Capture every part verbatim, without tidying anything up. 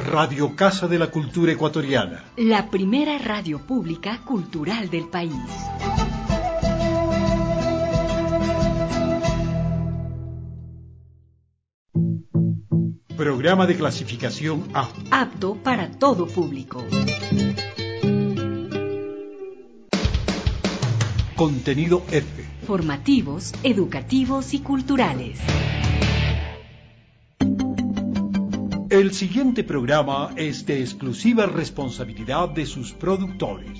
Radio Casa de la Cultura Ecuatoriana. La primera radio pública cultural del país. Programa de clasificación A. Apto para todo público. Contenido F. Formativos, educativos y culturales. El siguiente programa es de exclusiva responsabilidad de sus productores.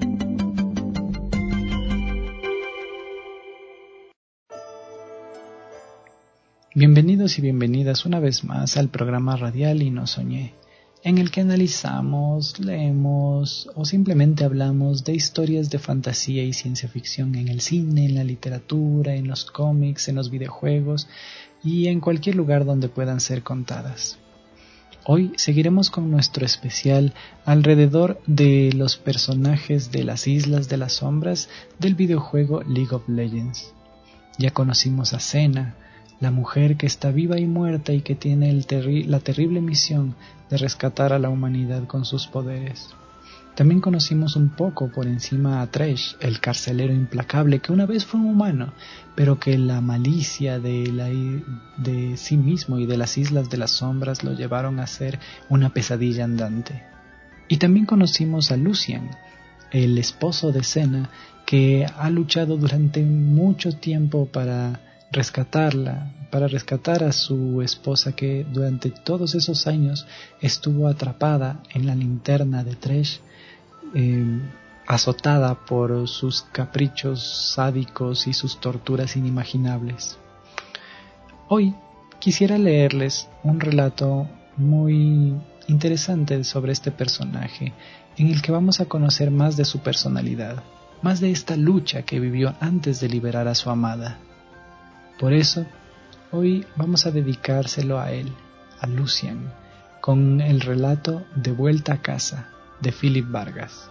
Bienvenidos y bienvenidas una vez más al programa radial Y No Soñé, en el que analizamos, leemos o simplemente hablamos de historias de fantasía y ciencia ficción en el cine, en la literatura, en los cómics, en los videojuegos y en cualquier lugar donde puedan ser contadas. Hoy seguiremos con nuestro especial alrededor de los personajes de las Islas de las Sombras del videojuego League of Legends. Ya conocimos a Senna, la mujer que está viva y muerta y que tiene el terri- la terrible misión de rescatar a la humanidad con sus poderes. También conocimos un poco por encima a Thresh, el carcelero implacable que una vez fue un humano, pero que la malicia de, la, de sí mismo y de las Islas de las Sombras lo llevaron a ser una pesadilla andante. Y también conocimos a Lucian, el esposo de Senna, que ha luchado durante mucho tiempo para rescatarla, para rescatar a su esposa que durante todos esos años estuvo atrapada en la linterna de Thresh, eh, azotada por sus caprichos sádicos y sus torturas inimaginables. Hoy quisiera leerles un relato muy interesante sobre este personaje, en el que vamos a conocer más de su personalidad, más de esta lucha que vivió antes de liberar a su amada. Por eso, hoy vamos a dedicárselo a él, a Lucian, con el relato De Vuelta a Casa, de Philip Vargas.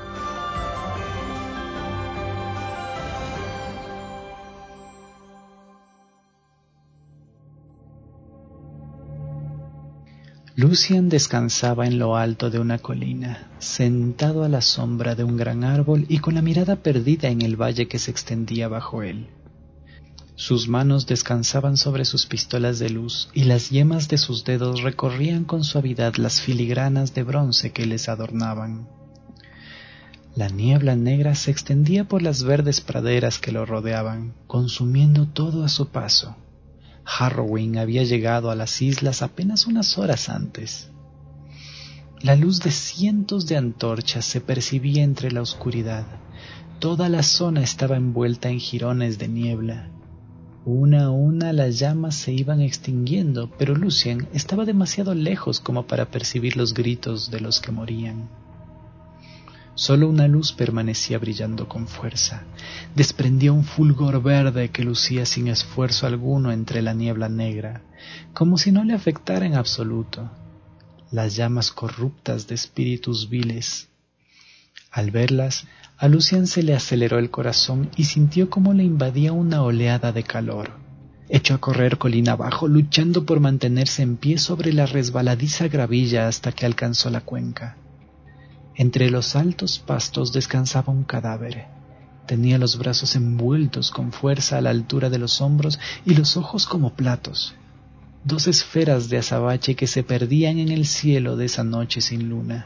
Lucian descansaba en lo alto de una colina, sentado a la sombra de un gran árbol y con la mirada perdida en el valle que se extendía bajo él. Sus manos descansaban sobre sus pistolas de luz y las yemas de sus dedos recorrían con suavidad las filigranas de bronce que les adornaban. La niebla negra se extendía por las verdes praderas que lo rodeaban, consumiendo todo a su paso. Harrowing había llegado a las islas apenas unas horas antes. La luz de cientos de antorchas se percibía entre la oscuridad. Toda la zona estaba envuelta en jirones de niebla. Una a una las llamas se iban extinguiendo, pero Lucian estaba demasiado lejos como para percibir los gritos de los que morían. Solo una luz permanecía brillando con fuerza. Desprendía un fulgor verde que lucía sin esfuerzo alguno entre la niebla negra, como si no le afectara en absoluto. Las llamas corruptas de espíritus viles. Al verlas, a Lucian se le aceleró el corazón y sintió cómo le invadía una oleada de calor. Echó a correr colina abajo, luchando por mantenerse en pie sobre la resbaladiza gravilla hasta que alcanzó la cuenca. Entre los altos pastos descansaba un cadáver. Tenía los brazos envueltos con fuerza a la altura de los hombros y los ojos como platos. Dos esferas de azabache que se perdían en el cielo de esa noche sin luna.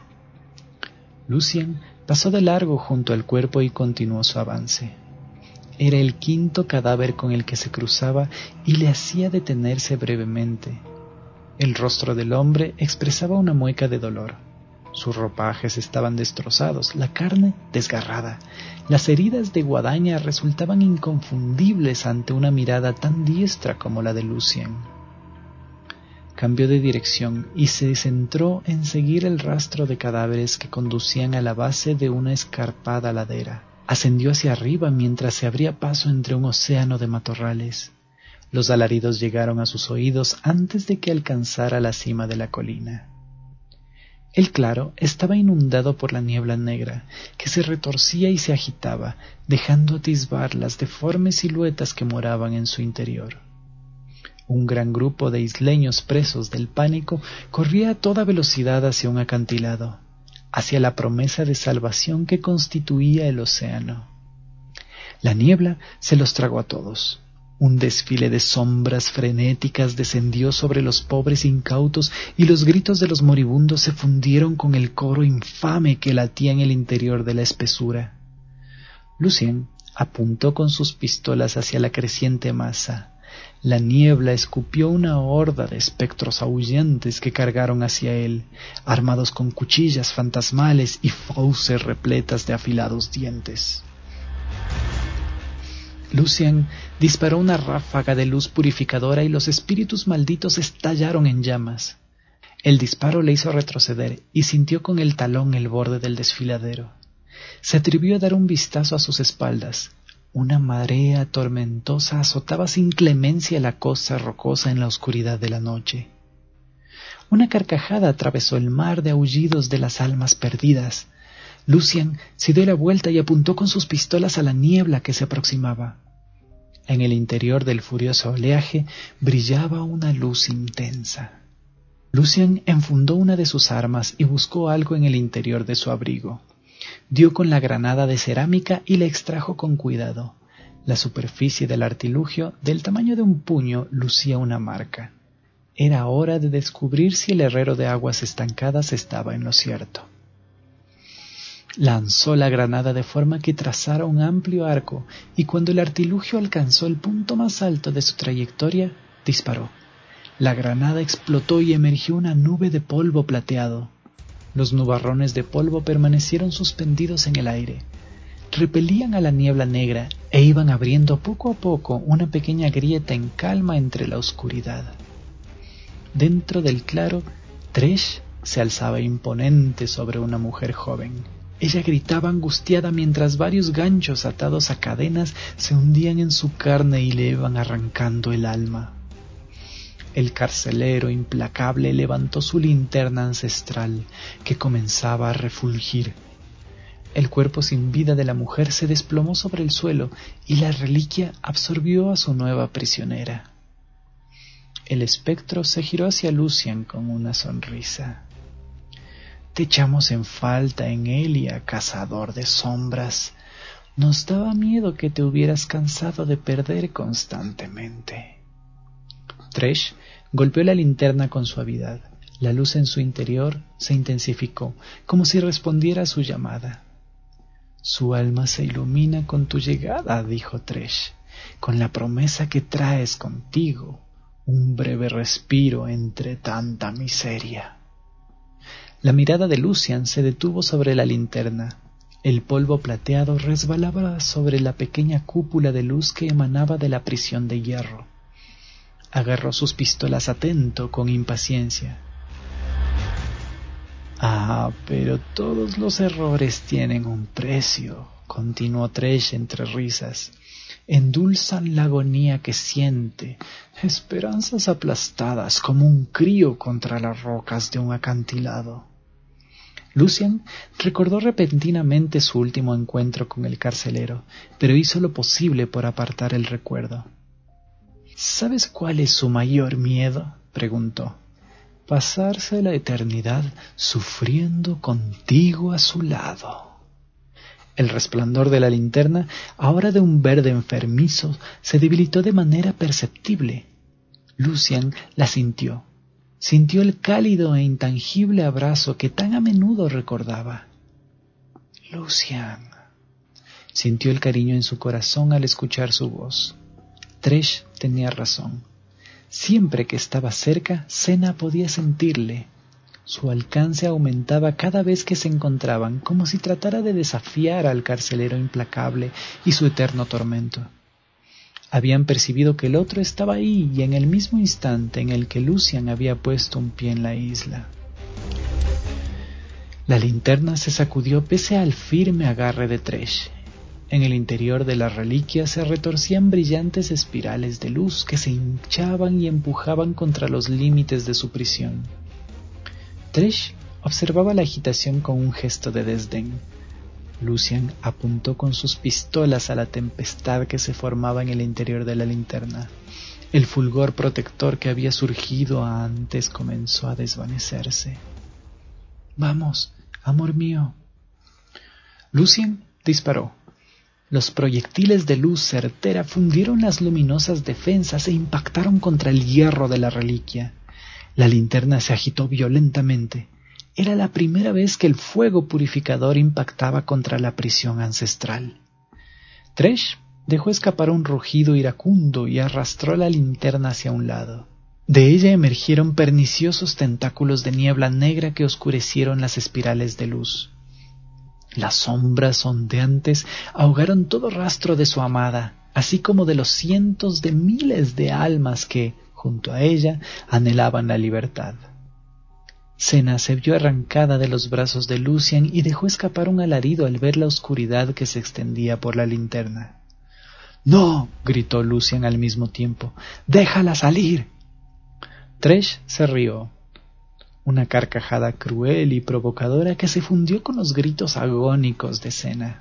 Lucian pasó de largo junto al cuerpo y continuó su avance. Era el quinto cadáver con el que se cruzaba y le hacía detenerse brevemente. El rostro del hombre expresaba una mueca de dolor. Sus ropajes estaban destrozados, la carne desgarrada. Las heridas de guadaña resultaban inconfundibles ante una mirada tan diestra como la de Lucian. Cambió de dirección y se centró en seguir el rastro de cadáveres que conducían a la base de una escarpada ladera. Ascendió hacia arriba mientras se abría paso entre un océano de matorrales. Los alaridos llegaron a sus oídos antes de que alcanzara la cima de la colina. El claro estaba inundado por la niebla negra, que se retorcía y se agitaba, dejando atisbar las deformes siluetas que moraban en su interior. Un gran grupo de isleños presos del pánico corría a toda velocidad hacia un acantilado, hacia la promesa de salvación que constituía el océano. La niebla se los tragó a todos. Un desfile de sombras frenéticas descendió sobre los pobres incautos y los gritos de los moribundos se fundieron con el coro infame que latía en el interior de la espesura. Lucien apuntó con sus pistolas hacia la creciente masa. La niebla escupió una horda de espectros aullantes que cargaron hacia él, armados con cuchillas fantasmales y fauces repletas de afilados dientes. Lucien disparó una ráfaga de luz purificadora y los espíritus malditos estallaron en llamas. El disparo le hizo retroceder y sintió con el talón el borde del desfiladero. Se atrevió a dar un vistazo a sus espaldas. Una marea tormentosa azotaba sin clemencia la costa rocosa en la oscuridad de la noche. Una carcajada atravesó el mar de aullidos de las almas perdidas. Lucien se dio la vuelta y apuntó con sus pistolas a la niebla que se aproximaba. En el interior del furioso oleaje brillaba una luz intensa. Lucien enfundó una de sus armas y buscó algo en el interior de su abrigo. Dio con la granada de cerámica y la extrajo con cuidado. La superficie del artilugio, del tamaño de un puño, lucía una marca. Era hora de descubrir si el herrero de aguas estancadas estaba en lo cierto. Lanzó la granada de forma que trazara un amplio arco, y cuando el artilugio alcanzó el punto más alto de su trayectoria, disparó. La granada explotó y emergió una nube de polvo plateado. Los nubarrones de polvo permanecieron suspendidos en el aire. Repelían a la niebla negra e iban abriendo poco a poco una pequeña grieta en calma entre la oscuridad. Dentro del claro, Tresh se alzaba imponente sobre una mujer joven. Ella gritaba angustiada mientras varios ganchos atados a cadenas se hundían en su carne y le iban arrancando el alma. El carcelero implacable levantó su linterna ancestral, que comenzaba a refulgir. El cuerpo sin vida de la mujer se desplomó sobre el suelo y la reliquia absorbió a su nueva prisionera. El espectro se giró hacia Lucien con una sonrisa. Te echamos en falta en Elia, cazador de sombras. Nos daba miedo que te hubieras cansado de perder constantemente. Tresh golpeó la linterna con suavidad. La luz en su interior se intensificó, como si respondiera a su llamada. Su alma se ilumina con tu llegada, dijo Tresh, con la promesa que traes contigo, un breve respiro entre tanta miseria. La mirada de Lucien se detuvo sobre la linterna. El polvo plateado resbalaba sobre la pequeña cúpula de luz que emanaba de la prisión de hierro. Agarró sus pistolas atento, con impaciencia. Ah, pero todos los errores tienen un precio, continuó Tresh entre risas. Endulzan la agonía que siente, esperanzas aplastadas como un crío contra las rocas de un acantilado. Lucien recordó repentinamente su último encuentro con el carcelero, pero hizo lo posible por apartar el recuerdo. ¿Sabes cuál es su mayor miedo?, preguntó. Pasarse la eternidad sufriendo contigo a su lado. El resplandor de la linterna, ahora de un verde enfermizo, se debilitó de manera perceptible. Lucien la sintió. Sintió el cálido e intangible abrazo que tan a menudo recordaba. Lucien. Sintió el cariño en su corazón al escuchar su voz. Tresh tenía razón. Siempre que estaba cerca, Senna podía sentirle. Su alcance aumentaba cada vez que se encontraban, como si tratara de desafiar al carcelero implacable y su eterno tormento. Habían percibido que el otro estaba ahí y en el mismo instante en el que Lucien había puesto un pie en la isla. La linterna se sacudió pese al firme agarre de Tresh. En el interior de la reliquia se retorcían brillantes espirales de luz que se hinchaban y empujaban contra los límites de su prisión. Tresh observaba la agitación con un gesto de desdén. Lucien apuntó con sus pistolas a la tempestad que se formaba en el interior de la linterna. El fulgor protector que había surgido antes comenzó a desvanecerse. «Vamos, amor mío». Lucien disparó. Los proyectiles de luz certera fundieron las luminosas defensas e impactaron contra el hierro de la reliquia. La linterna se agitó violentamente. Era la primera vez que el fuego purificador impactaba contra la prisión ancestral. Tresh dejó escapar un rugido iracundo y arrastró la linterna hacia un lado. De ella emergieron perniciosos tentáculos de niebla negra que oscurecieron las espirales de luz. Las sombras ondeantes ahogaron todo rastro de su amada, así como de los cientos de miles de almas que, junto a ella, anhelaban la libertad. Senna se vio arrancada de los brazos de Lucien y dejó escapar un alarido al ver la oscuridad que se extendía por la linterna. «¡No!», gritó Lucien al mismo tiempo. «¡Déjala salir!». Tresh se rió. Una carcajada cruel y provocadora que se fundió con los gritos agónicos de Senna.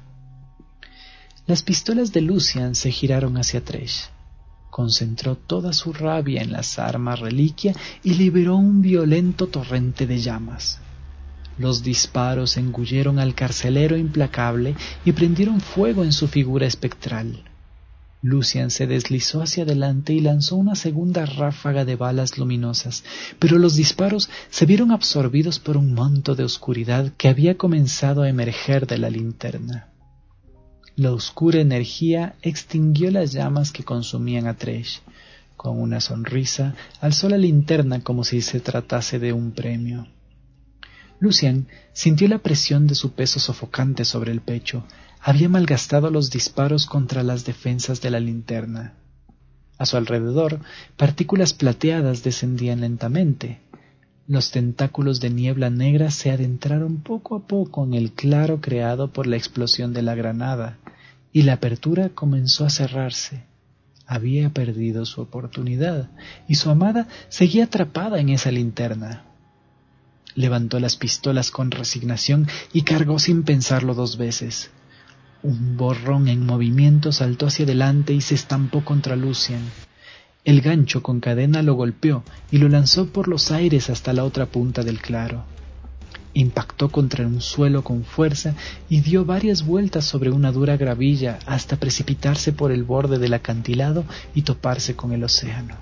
Las pistolas de Lucien se giraron hacia Tresh. Concentró toda su rabia en las armas reliquia y liberó un violento torrente de llamas. Los disparos engulleron al carcelero implacable y prendieron fuego en su figura espectral. Lucien se deslizó hacia adelante y lanzó una segunda ráfaga de balas luminosas, pero los disparos se vieron absorbidos por un manto de oscuridad que había comenzado a emerger de la linterna. La oscura energía extinguió las llamas que consumían a Tresh. Con una sonrisa, alzó la linterna como si se tratase de un premio. Lucien sintió la presión de su peso sofocante sobre el pecho. Había malgastado los disparos contra las defensas de la linterna. A su alrededor, partículas plateadas descendían lentamente. Los tentáculos de niebla negra se adentraron poco a poco en el claro creado por la explosión de la granada, y la apertura comenzó a cerrarse. Había perdido su oportunidad, y su amada seguía atrapada en esa linterna. Levantó las pistolas con resignación y cargó sin pensarlo dos veces. Un borrón en movimiento saltó hacia adelante y se estampó contra Lucien. El gancho con cadena lo golpeó y lo lanzó por los aires hasta la otra punta del claro. Impactó contra un suelo con fuerza y dio varias vueltas sobre una dura gravilla hasta precipitarse por el borde del acantilado y toparse con el océano.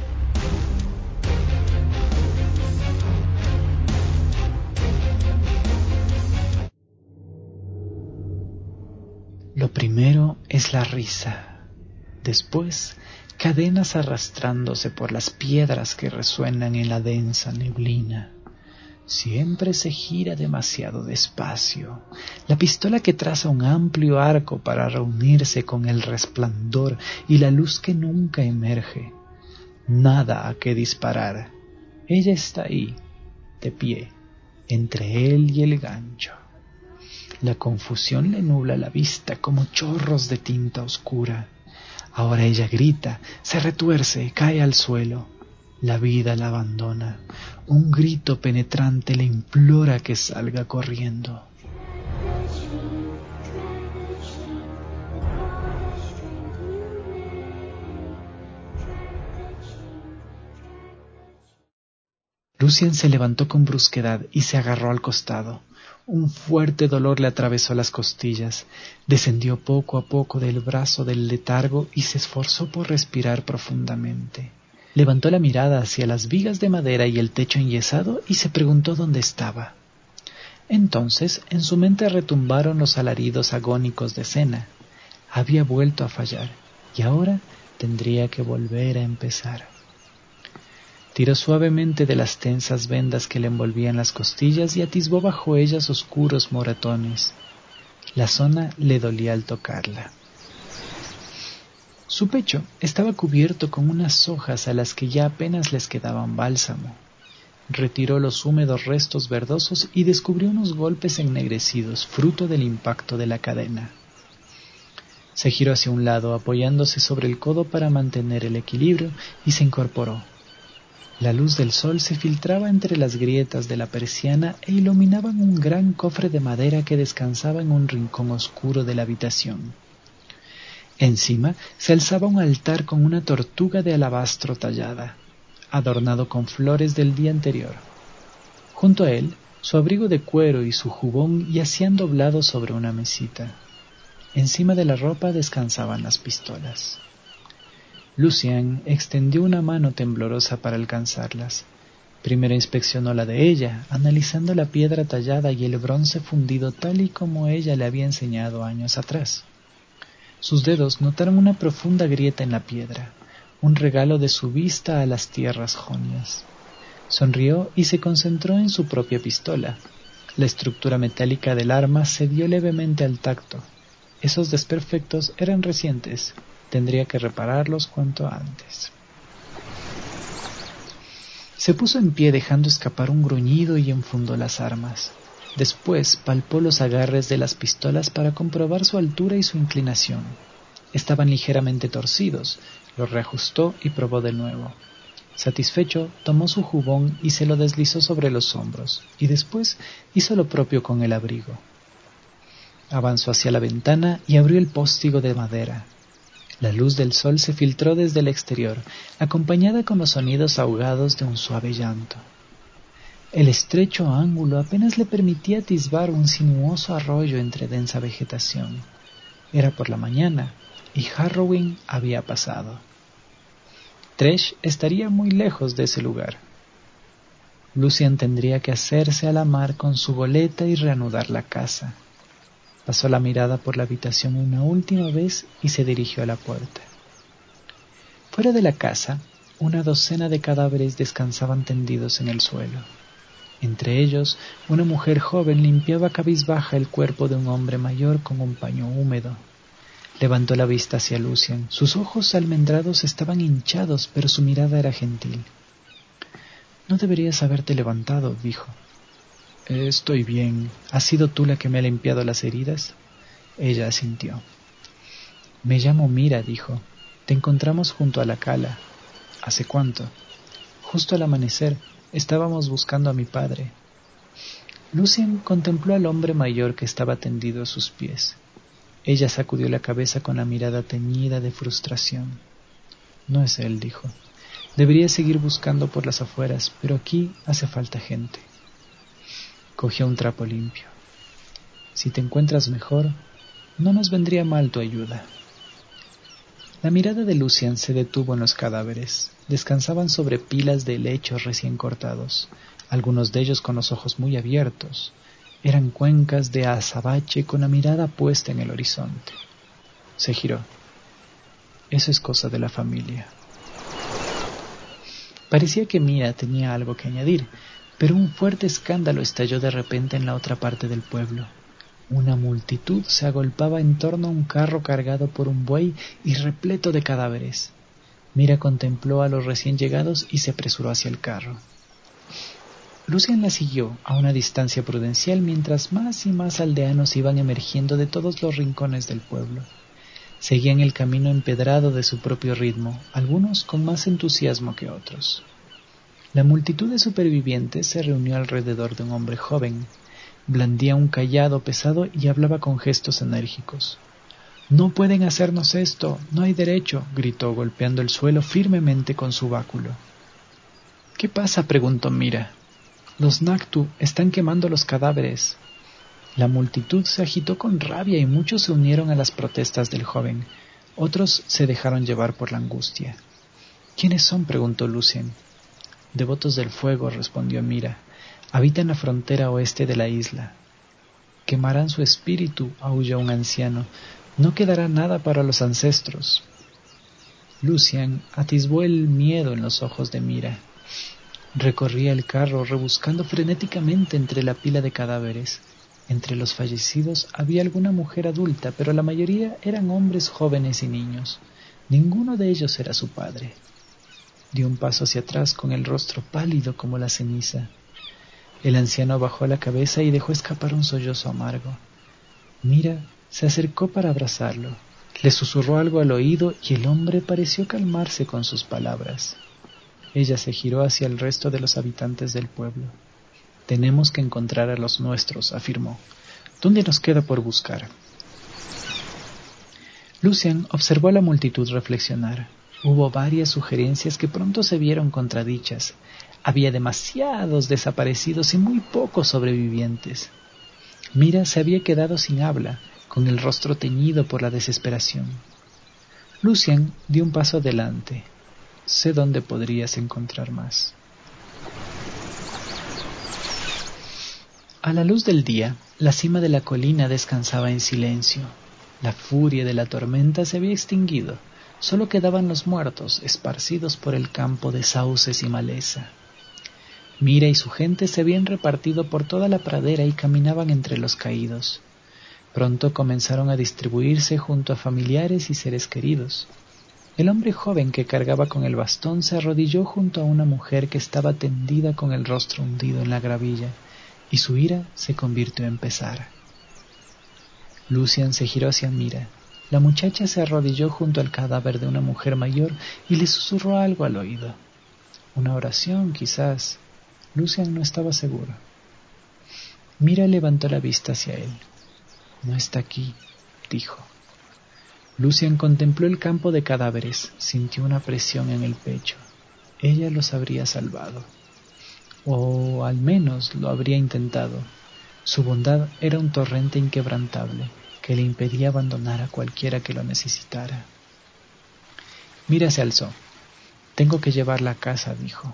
Lo primero es la risa, después cadenas arrastrándose por las piedras que resuenan en la densa neblina. Siempre se gira demasiado despacio. La pistola que traza un amplio arco para reunirse con el resplandor y la luz que nunca emerge. Nada a qué disparar. Ella está ahí, de pie, entre él y el gancho. La confusión le nubla la vista como chorros de tinta oscura. Ahora ella grita, se retuerce, cae al suelo. La vida la abandona. Un grito penetrante le implora que salga corriendo. Lucien se levantó con brusquedad y se agarró al costado. Un fuerte dolor le atravesó las costillas. Descendió poco a poco del brazo del letargo y se esforzó por respirar profundamente. Levantó la mirada hacia las vigas de madera y el techo enyesado y se preguntó dónde estaba. Entonces en su mente retumbaron los alaridos agónicos de Senna. Había vuelto a fallar y ahora tendría que volver a empezar. Tiró suavemente de las tensas vendas que le envolvían las costillas y atisbó bajo ellas oscuros moratones. La zona le dolía al tocarla. Su pecho estaba cubierto con unas hojas a las que ya apenas les quedaban bálsamo. Retiró los húmedos restos verdosos y descubrió unos golpes ennegrecidos, fruto del impacto de la cadena. Se giró hacia un lado, apoyándose sobre el codo para mantener el equilibrio, y se incorporó. La luz del sol se filtraba entre las grietas de la persiana e iluminaban un gran cofre de madera que descansaba en un rincón oscuro de la habitación. Encima se alzaba un altar con una tortuga de alabastro tallada, adornado con flores del día anterior. Junto a él, su abrigo de cuero y su jubón yacían doblados sobre una mesita. Encima de la ropa descansaban las pistolas. Lucien extendió una mano temblorosa para alcanzarlas. Primero inspeccionó la de ella, analizando la piedra tallada y el bronce fundido tal y como ella le había enseñado años atrás. Sus dedos notaron una profunda grieta en la piedra, un regalo de su vista a las tierras jonias. Sonrió y se concentró en su propia pistola. La estructura metálica del arma cedió levemente al tacto. Esos desperfectos eran recientes. Tendría que repararlos cuanto antes. Se puso en pie dejando escapar un gruñido y enfundó las armas. Después palpó los agarres de las pistolas para comprobar su altura y su inclinación. Estaban ligeramente torcidos. Los reajustó y probó de nuevo. Satisfecho, tomó su jubón y se lo deslizó sobre los hombros, y después hizo lo propio con el abrigo. Avanzó hacia la ventana y abrió el póstigo de madera. La luz del sol se filtró desde el exterior, acompañada con los sonidos ahogados de un suave llanto. El estrecho ángulo apenas le permitía atisbar un sinuoso arroyo entre densa vegetación. Era por la mañana, y Harrowing había pasado. Tresh estaría muy lejos de ese lugar. Lucien tendría que hacerse a la mar con su goleta y reanudar la caza. Pasó la mirada por la habitación una última vez y se dirigió a la puerta. Fuera de la casa, una docena de cadáveres descansaban tendidos en el suelo. Entre ellos, una mujer joven limpiaba cabizbaja el cuerpo de un hombre mayor con un paño húmedo. Levantó la vista hacia Lucien. Sus ojos almendrados estaban hinchados, pero su mirada era gentil. «No deberías haberte levantado», dijo. «Estoy bien. ¿Has sido tú la que me ha limpiado las heridas?» Ella asintió. «Me llamo Mira», dijo. «Te encontramos junto a la cala». «¿Hace cuánto?» «Justo al amanecer. Estábamos buscando a mi padre». Lucien contempló al hombre mayor que estaba tendido a sus pies. Ella sacudió la cabeza con la mirada teñida de frustración. «No es él», dijo. «Debería seguir buscando por las afueras, pero aquí hace falta gente». Cogió un trapo limpio. «Si te encuentras mejor, no nos vendría mal tu ayuda». La mirada de Lucien se detuvo en los cadáveres. Descansaban sobre pilas de helechos recién cortados, algunos de ellos con los ojos muy abiertos. Eran cuencas de azabache con la mirada puesta en el horizonte. Se giró. «Eso es cosa de la familia». Parecía que Mira tenía algo que añadir, pero un fuerte escándalo estalló de repente en la otra parte del pueblo. Una multitud se agolpaba en torno a un carro cargado por un buey y repleto de cadáveres. Mira contempló a los recién llegados y se apresuró hacia el carro. Lucien la siguió a una distancia prudencial mientras más y más aldeanos iban emergiendo de todos los rincones del pueblo. Seguían el camino empedrado de su propio ritmo, algunos con más entusiasmo que otros. La multitud de supervivientes se reunió alrededor de un hombre joven. Blandía un cayado pesado y hablaba con gestos enérgicos. «No pueden hacernos esto, no hay derecho», gritó golpeando el suelo firmemente con su báculo. «¿Qué pasa?», preguntó Mira. «Los Nactu están quemando los cadáveres». La multitud se agitó con rabia y muchos se unieron a las protestas del joven. Otros se dejaron llevar por la angustia. «¿Quiénes son?», preguntó Lucien. «Devotos del fuego», respondió Mira. «Habitan la frontera oeste de la isla». «Quemarán su espíritu», aulló un anciano. «No quedará nada para los ancestros». Lucien atisbó el miedo en los ojos de Mira. Recorría el carro rebuscando frenéticamente entre la pila de cadáveres. Entre los fallecidos había alguna mujer adulta, pero la mayoría eran hombres jóvenes y niños. Ninguno de ellos era su padre. Dio un paso hacia atrás con el rostro pálido como la ceniza. El anciano bajó la cabeza y dejó escapar un sollozo amargo. Mira se acercó para abrazarlo. Le susurró algo al oído y el hombre pareció calmarse con sus palabras. Ella se giró hacia el resto de los habitantes del pueblo. «Tenemos que encontrar a los nuestros», afirmó. «¿Dónde nos queda por buscar?» Lucian observó a la multitud reflexionar. Hubo varias sugerencias que pronto se vieron contradichas. Había demasiados desaparecidos y muy pocos sobrevivientes. Mira se había quedado sin habla, con el rostro teñido por la desesperación. Lucian dio un paso adelante. Sé dónde podrías encontrar más. A la luz del día, la cima de la colina descansaba en silencio. La furia de la tormenta se había extinguido. Solo quedaban los muertos, esparcidos por el campo de sauces y maleza. Mira y su gente se habían repartido por toda la pradera y caminaban entre los caídos. Pronto comenzaron a distribuirse junto a familiares y seres queridos. El hombre joven que cargaba con el bastón se arrodilló junto a una mujer que estaba tendida con el rostro hundido en la gravilla, y su ira se convirtió en pesar. Lucian se giró hacia Mira. La muchacha se arrodilló junto al cadáver de una mujer mayor y le susurró algo al oído. Una oración, quizás. Lucian no estaba seguro. Mira levantó la vista hacia él. No está aquí, dijo. Lucian contempló el campo de cadáveres, sintió una presión en el pecho. Ella los habría salvado. O al menos lo habría intentado. Su bondad era un torrente inquebrantable que le impedía abandonar a cualquiera que lo necesitara. Mira se alzó. Tengo que llevarla a casa, dijo.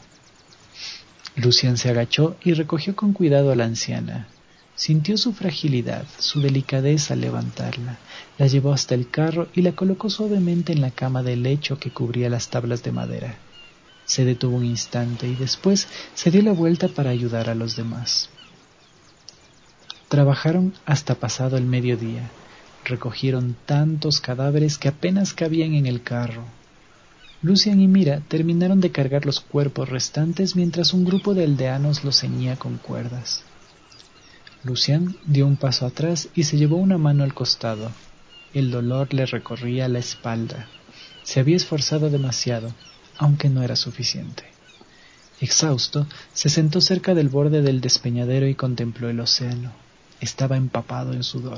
Lucian se agachó y recogió con cuidado a la anciana. Sintió su fragilidad, su delicadeza al levantarla. La llevó hasta el carro y la colocó suavemente en la cama de lecho que cubría las tablas de madera. Se detuvo un instante y después se dio la vuelta para ayudar a los demás. Trabajaron hasta pasado el mediodía. Recogieron tantos cadáveres que apenas cabían en el carro. Lucian y Mira terminaron de cargar los cuerpos restantes mientras un grupo de aldeanos los ceñía con cuerdas. Lucian dio un paso atrás y se llevó una mano al costado. El dolor le recorría la espalda. Se había esforzado demasiado, aunque no era suficiente. Exhausto, se sentó cerca del borde del despeñadero y contempló el océano. Estaba empapado en sudor.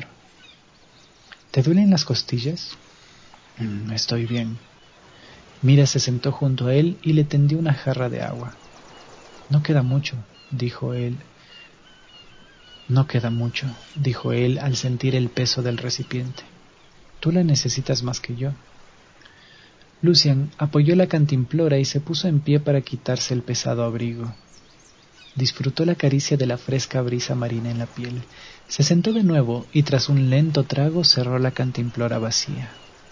¿Te duelen las costillas? Mm, estoy bien. Mira se sentó junto a él y le tendió una jarra de agua. No queda mucho, dijo él. No queda mucho, dijo él al sentir el peso del recipiente. Tú la necesitas más que yo. Lucian apoyó la cantimplora y se puso en pie para quitarse el pesado abrigo. Disfrutó la caricia de la fresca brisa marina en la piel. Se sentó de nuevo y tras un lento trago cerró la cantimplora vacía.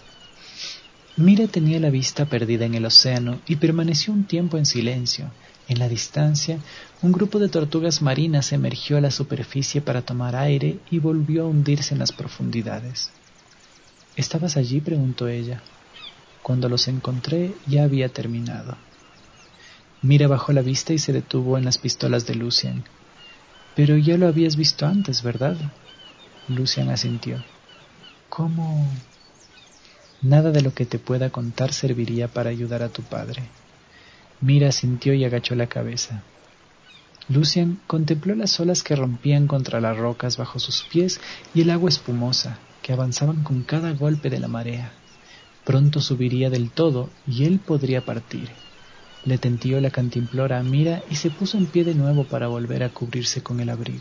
Mira tenía la vista perdida en el océano y permaneció un tiempo en silencio. En la distancia, un grupo de tortugas marinas emergió a la superficie para tomar aire y volvió a hundirse en las profundidades. ¿Estabas allí?, preguntó ella. Cuando los encontré ya había terminado. Mira bajó la vista y se detuvo en las pistolas de Lucian. Pero ya lo habías visto antes, ¿verdad? Lucian asintió. ¿Cómo? Nada de lo que te pueda contar serviría para ayudar a tu padre. Mira asintió y agachó la cabeza. Lucian contempló las olas que rompían contra las rocas bajo sus pies y el agua espumosa, que avanzaban con cada golpe de la marea. Pronto subiría del todo y él podría partir. Le tendió la cantimplora a Mira y se puso en pie de nuevo para volver a cubrirse con el abrigo.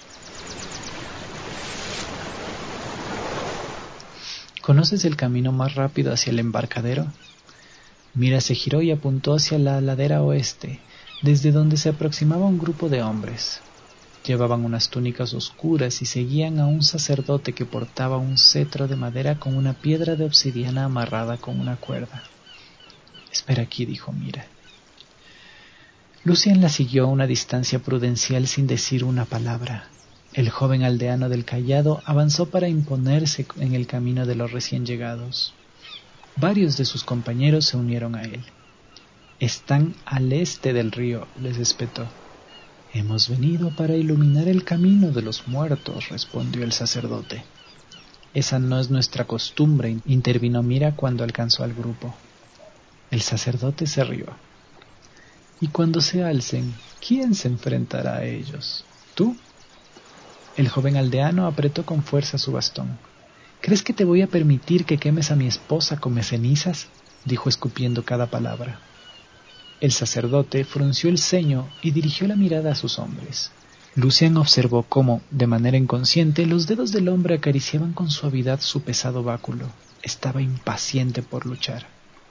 ¿Conoces el camino más rápido hacia el embarcadero? Mira se giró y apuntó hacia la ladera oeste, desde donde se aproximaba un grupo de hombres. Llevaban unas túnicas oscuras y seguían a un sacerdote que portaba un cetro de madera con una piedra de obsidiana amarrada con una cuerda. Espera aquí, dijo Mira. Lucian la siguió a una distancia prudencial sin decir una palabra. El joven aldeano del Cayado avanzó para imponerse en el camino de los recién llegados. Varios de sus compañeros se unieron a él. Están al este del río, les espetó. Hemos venido para iluminar el camino de los muertos, respondió el sacerdote. Esa no es nuestra costumbre, intervino Mira cuando alcanzó al grupo. El sacerdote se rió. Y cuando se alcen, ¿quién se enfrentará a ellos? ¿Tú? El joven aldeano apretó con fuerza su bastón. ¿Crees que te voy a permitir que quemes a mi esposa come cenizas?, dijo escupiendo cada palabra. El sacerdote frunció el ceño y dirigió la mirada a sus hombres. Lucian observó cómo, de manera inconsciente, los dedos del hombre acariciaban con suavidad su pesado báculo. Estaba impaciente por luchar.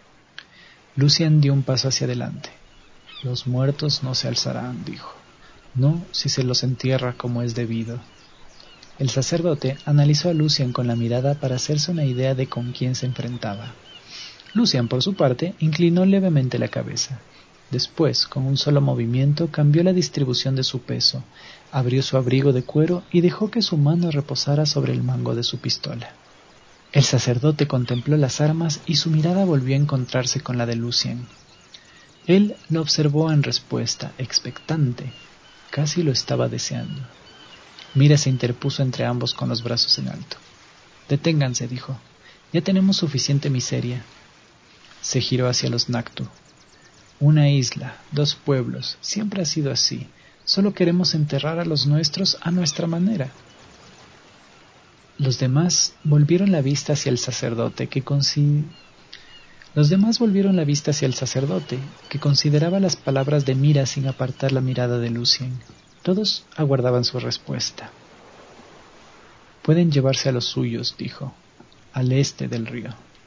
Lucian dio un paso hacia adelante. Los muertos no se alzarán, dijo. No si se los entierra como es debido. El sacerdote analizó a Lucian con la mirada para hacerse una idea de con quién se enfrentaba. Lucian, por su parte, inclinó levemente la cabeza. Después, con un solo movimiento, cambió la distribución de su peso, abrió su abrigo de cuero y dejó que su mano reposara sobre el mango de su pistola. El sacerdote contempló las armas y su mirada volvió a encontrarse con la de Lucian. Él lo observó en respuesta, expectante. Casi lo estaba deseando. Mira se interpuso entre ambos con los brazos en alto. Deténganse, dijo. Ya tenemos suficiente miseria. Se giró hacia los Nactu. Una isla, dos pueblos, siempre ha sido así. Solo queremos enterrar a los nuestros a nuestra manera. Los demás volvieron la vista hacia el sacerdote que consi... Los demás volvieron la vista hacia el sacerdote, que consideraba las palabras de Mira sin apartar la mirada de Lucian. Todos aguardaban su respuesta. Pueden llevarse a los suyos, dijo, al este del río.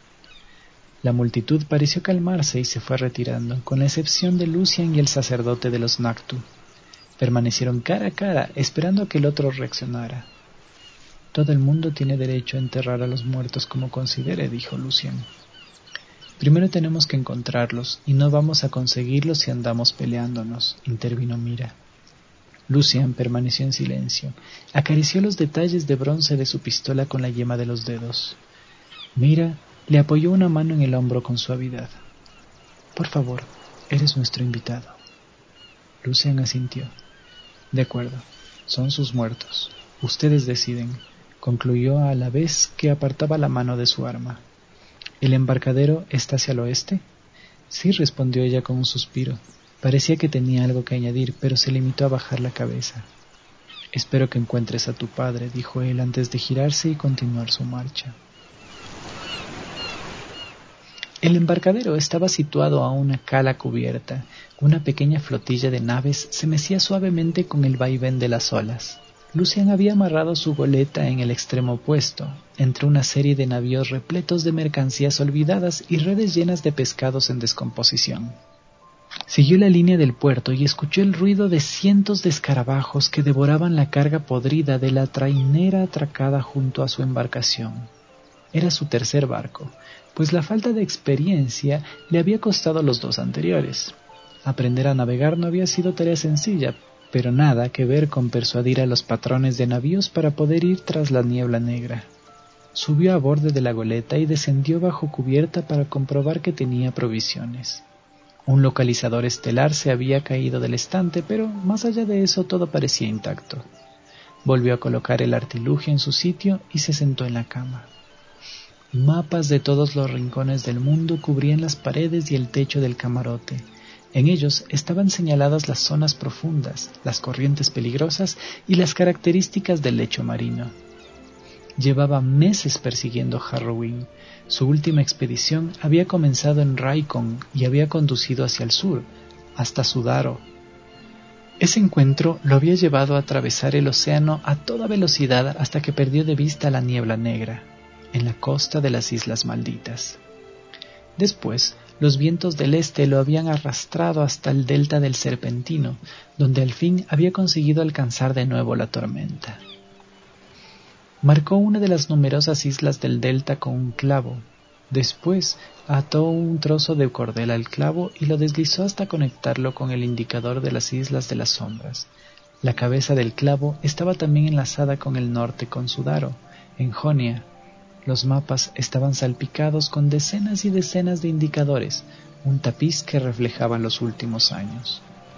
La multitud pareció calmarse y se fue retirando, con la excepción de Lucian y el sacerdote de los Nactu. Permanecieron cara a cara, esperando a que el otro reaccionara. Todo el mundo tiene derecho a enterrar a los muertos como considere, dijo Lucian. Primero tenemos que encontrarlos, y no vamos a conseguirlos si andamos peleándonos, intervino Mira. Lucian permaneció en silencio. Acarició los detalles de bronce de su pistola con la yema de los dedos. Mira le apoyó una mano en el hombro con suavidad. Por favor, eres nuestro invitado. Lucian asintió. De acuerdo, son sus muertos. Ustedes deciden, concluyó a la vez que apartaba la mano de su arma. ¿El embarcadero está hacia el oeste? Sí, respondió ella con un suspiro. Parecía que tenía algo que añadir, pero se limitó a bajar la cabeza. Espero que encuentres a tu padre, dijo él antes de girarse y continuar su marcha. El embarcadero estaba situado a una cala cubierta. Una pequeña flotilla de naves se mecía suavemente con el vaivén de las olas. Lucian había amarrado su goleta en el extremo opuesto, entre una serie de navíos repletos de mercancías olvidadas y redes llenas de pescados en descomposición. Siguió la línea del puerto y escuchó el ruido de cientos de escarabajos que devoraban la carga podrida de la trainera atracada junto a su embarcación. Era su tercer barco, pues la falta de experiencia le había costado los dos anteriores. Aprender a navegar no había sido tarea sencilla, pero nada que ver con persuadir a los patrones de navíos para poder ir tras la niebla negra. Subió a borde de la goleta y descendió bajo cubierta para comprobar que tenía provisiones. Un localizador estelar se había caído del estante, pero más allá de eso todo parecía intacto. Volvió a colocar el artilugio en su sitio y se sentó en la cama. Mapas de todos los rincones del mundo cubrían las paredes y el techo del camarote. En ellos estaban señaladas las zonas profundas, las corrientes peligrosas y las características del lecho marino. Llevaba meses persiguiendo Harrowing. Su última expedición había comenzado en Raycon y había conducido hacia el sur, hasta Sudaro. Ese encuentro lo había llevado a atravesar el océano a toda velocidad hasta que perdió de vista la niebla negra, en la costa de las Islas Malditas. Después, los vientos del este lo habían arrastrado hasta el delta del Serpentino, donde al fin había conseguido alcanzar de nuevo la tormenta. Marcó una de las numerosas islas del delta con un clavo. Después ató un trozo de cordel al clavo y lo deslizó hasta conectarlo con el indicador de las Islas de las Sombras. La cabeza del clavo estaba también enlazada con el norte, con Sudaro, en Jonia. Los mapas estaban salpicados con decenas y decenas de indicadores, un tapiz que reflejaba los últimos años.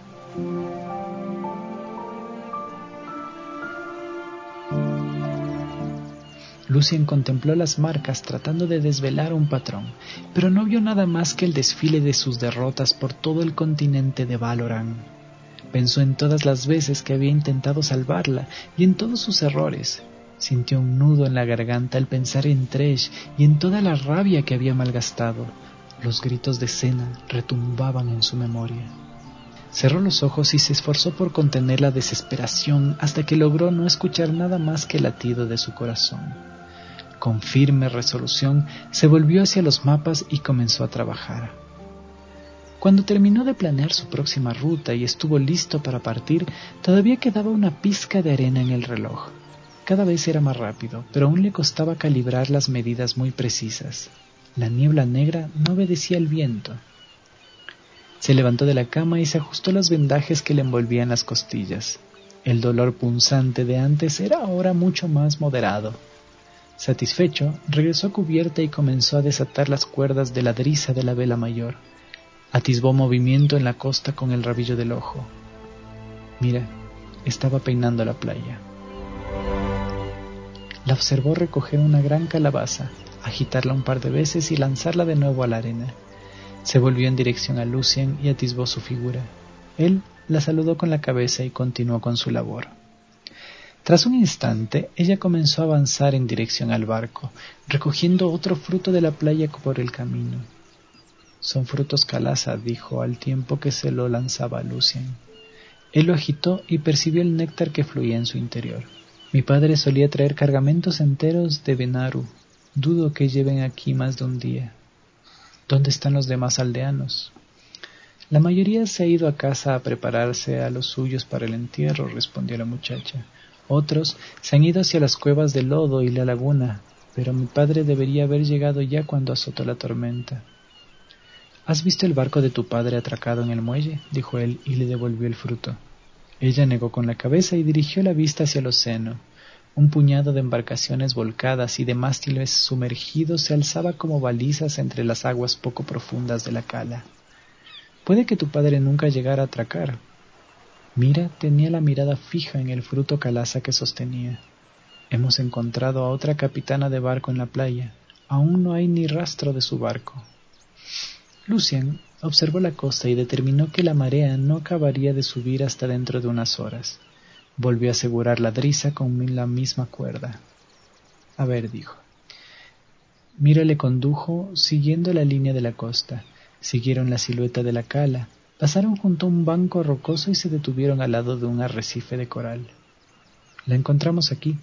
Lucian contempló las marcas tratando de desvelar un patrón, pero no vio nada más que el desfile de sus derrotas por todo el continente de Valoran. Pensó en todas las veces que había intentado salvarla y en todos sus errores. Sintió un nudo en la garganta al pensar en Tresh y en toda la rabia que había malgastado. Los gritos de Senna retumbaban en su memoria. Cerró los ojos y se esforzó por contener la desesperación hasta que logró no escuchar nada más que el latido de su corazón. Con firme resolución se volvió hacia los mapas y comenzó a trabajar. Cuando terminó de planear su próxima ruta y estuvo listo para partir, todavía quedaba una pizca de arena en el reloj. Cada vez era más rápido, pero aún le costaba calibrar las medidas muy precisas. La niebla negra no obedecía al viento. Se levantó de la cama y se ajustó los vendajes que le envolvían las costillas. El dolor punzante de antes era ahora mucho más moderado. Satisfecho, regresó a cubierta y comenzó a desatar las cuerdas de la driza de la vela mayor. Atisbó movimiento en la costa con el rabillo del ojo. Mira, estaba peinando la playa. La observó recoger una gran calabaza, agitarla un par de veces y lanzarla de nuevo a la arena. Se volvió en dirección a Lucien y atisbó su figura. Él la saludó con la cabeza y continuó con su labor. Tras un instante, ella comenzó a avanzar en dirección al barco, recogiendo otro fruto de la playa por el camino. Son frutos calaza, dijo al tiempo que se lo lanzaba a Lucien. Él lo agitó y percibió el néctar que fluía en su interior. Mi padre solía traer cargamentos enteros de Benaru. Dudo que lleven aquí más de un día. ¿Dónde están los demás aldeanos? La mayoría se ha ido a casa a prepararse a los suyos para el entierro, respondió la muchacha. Otros se han ido hacia las cuevas del lodo y la laguna, pero mi padre debería haber llegado ya cuando azotó la tormenta. ¿Has visto el barco de tu padre atracado en el muelle?, dijo él y le devolvió el fruto. Ella negó con la cabeza y dirigió la vista hacia el océano. Un puñado de embarcaciones volcadas y de mástiles sumergidos se alzaba como balizas entre las aguas poco profundas de la cala. Puede que tu padre nunca llegara a atracar. Mira tenía la mirada fija en el fruto calaza que sostenía. Hemos encontrado a otra capitana de barco en la playa. Aún no hay ni rastro de su barco. Lucien observó la costa y determinó que la marea no acabaría de subir hasta dentro de unas horas. Volvió a asegurar la driza con la misma cuerda. A ver, dijo. Mira le condujo siguiendo la línea de la costa. Siguieron la silueta de la cala, pasaron junto a un banco rocoso y se detuvieron al lado de un arrecife de coral. La encontramos aquí.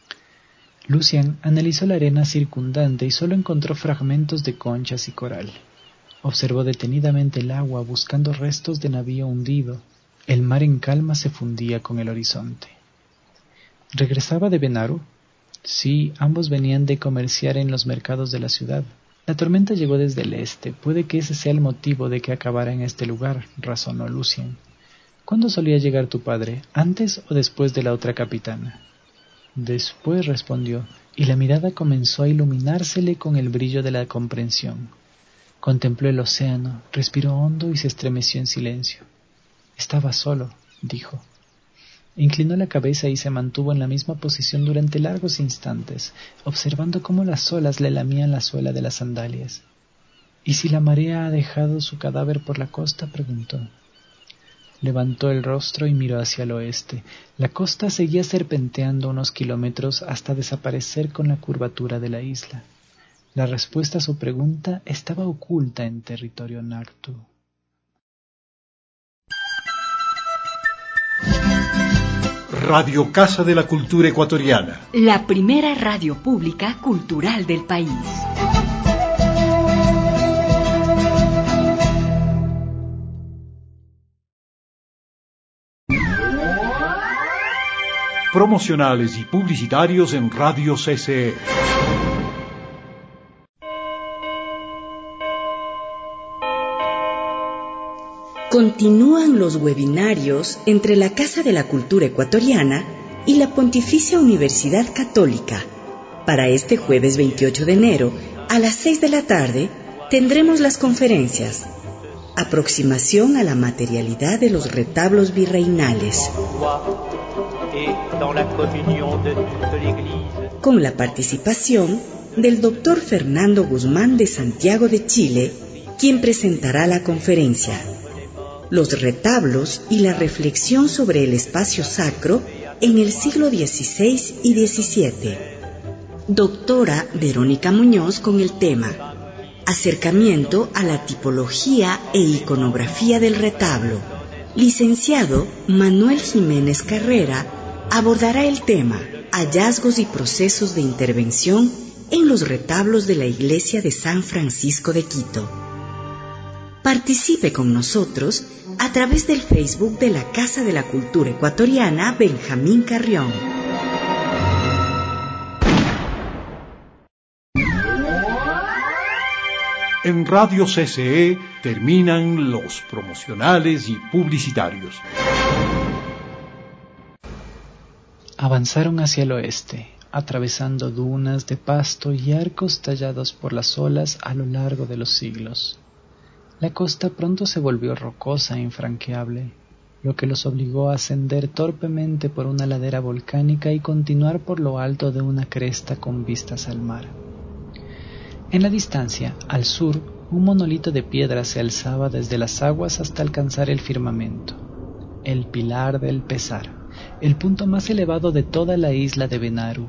Lucien analizó la arena circundante y solo encontró fragmentos de conchas y coral. Observó detenidamente el agua buscando restos de navío hundido. El mar en calma se fundía con el horizonte. ¿Regresaba de Benaru? Sí, ambos venían de comerciar en los mercados de la ciudad. La tormenta llegó desde el este. Puede que ese sea el motivo de que acabara en este lugar, razonó Lucien. ¿Cuándo solía llegar tu padre? ¿Antes o después de la otra capitana? Después, respondió, y la mirada comenzó a iluminársele con el brillo de la comprensión. Contempló el océano, respiró hondo y se estremeció en silencio. Estaba solo, dijo. Inclinó la cabeza y se mantuvo en la misma posición durante largos instantes, observando cómo las olas le lamían la suela de las sandalias. ¿Y si la marea ha dejado su cadáver por la costa?, preguntó. Levantó el rostro y miró hacia el oeste. La costa seguía serpenteando unos kilómetros hasta desaparecer con la curvatura de la isla. La respuesta a su pregunta estaba oculta en territorio Nactu. Radio Casa de la Cultura Ecuatoriana. La primera radio pública cultural del país. Promocionales y publicitarios en Radio C C E. Continúan los webinarios entre la Casa de la Cultura Ecuatoriana y la Pontificia Universidad Católica. Para este jueves veintiocho de enero, a las seis de la tarde, tendremos las conferencias Aproximación a la materialidad de los retablos virreinales, con la participación del doctor Fernando Guzmán de Santiago de Chile, quien presentará la conferencia Los retablos y la reflexión sobre el espacio sacro en el siglo dieciséis y diecisiete. Doctora Verónica Muñoz con el tema Acercamiento a la tipología e iconografía del retablo. Licenciado Manuel Jiménez Carrera abordará el tema Hallazgos y procesos de intervención en los retablos de la Iglesia de San Francisco de Quito. Participe con nosotros a través del Facebook de la Casa de la Cultura Ecuatoriana Benjamín Carrión. En Radio C C E terminan los promocionales y publicitarios. Avanzaron hacia el oeste, atravesando dunas de pasto y arcos tallados por las olas a lo largo de los siglos. La costa pronto se volvió rocosa e infranqueable, lo que los obligó a ascender torpemente por una ladera volcánica y continuar por lo alto de una cresta con vistas al mar. En la distancia, al sur, un monolito de piedra se alzaba desde las aguas hasta alcanzar el firmamento. El Pilar del Pesar, el punto más elevado de toda la isla de Benaru.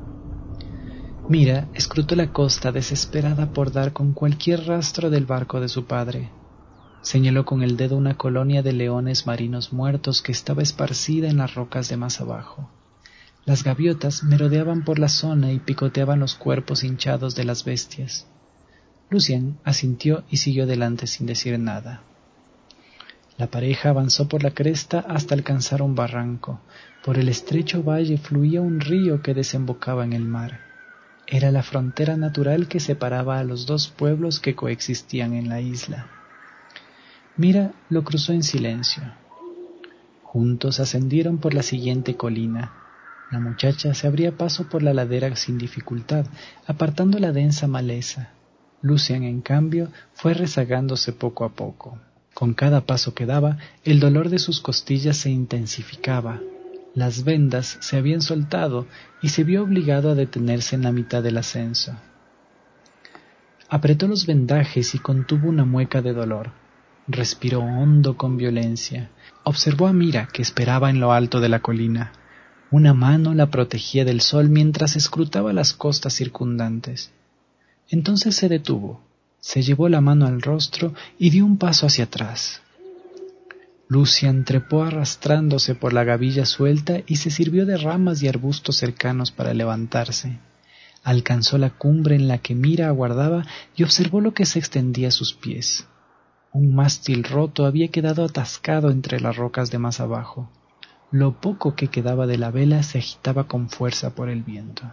Mira escrutó la costa desesperada por dar con cualquier rastro del barco de su padre. Señaló con el dedo una colonia de leones marinos muertos que estaba esparcida en las rocas de más abajo. Las gaviotas merodeaban por la zona y picoteaban los cuerpos hinchados de las bestias. Lucien asintió y siguió delante sin decir nada. La pareja avanzó por la cresta hasta alcanzar un barranco. Por el estrecho valle fluía un río que desembocaba en el mar. Era la frontera natural que separaba a los dos pueblos que coexistían en la isla. Mira lo cruzó en silencio. Juntos ascendieron por la siguiente colina. La muchacha se abría paso por la ladera sin dificultad, apartando la densa maleza. Lucien, en cambio, fue rezagándose poco a poco. Con cada paso que daba, el dolor de sus costillas se intensificaba. Las vendas se habían soltado y se vio obligado a detenerse en la mitad del ascenso. Apretó los vendajes y contuvo una mueca de dolor. Respiró hondo con violencia. Observó a Mira, que esperaba en lo alto de la colina. Una mano la protegía del sol mientras escrutaba las costas circundantes. Entonces se detuvo, se llevó la mano al rostro y dio un paso hacia atrás. Lucien trepó arrastrándose por la gavilla suelta y se sirvió de ramas y arbustos cercanos para levantarse. Alcanzó la cumbre en la que Mira aguardaba y observó lo que se extendía a sus pies. Un mástil roto había quedado atascado entre las rocas de más abajo. Lo poco que quedaba de la vela se agitaba con fuerza por el viento.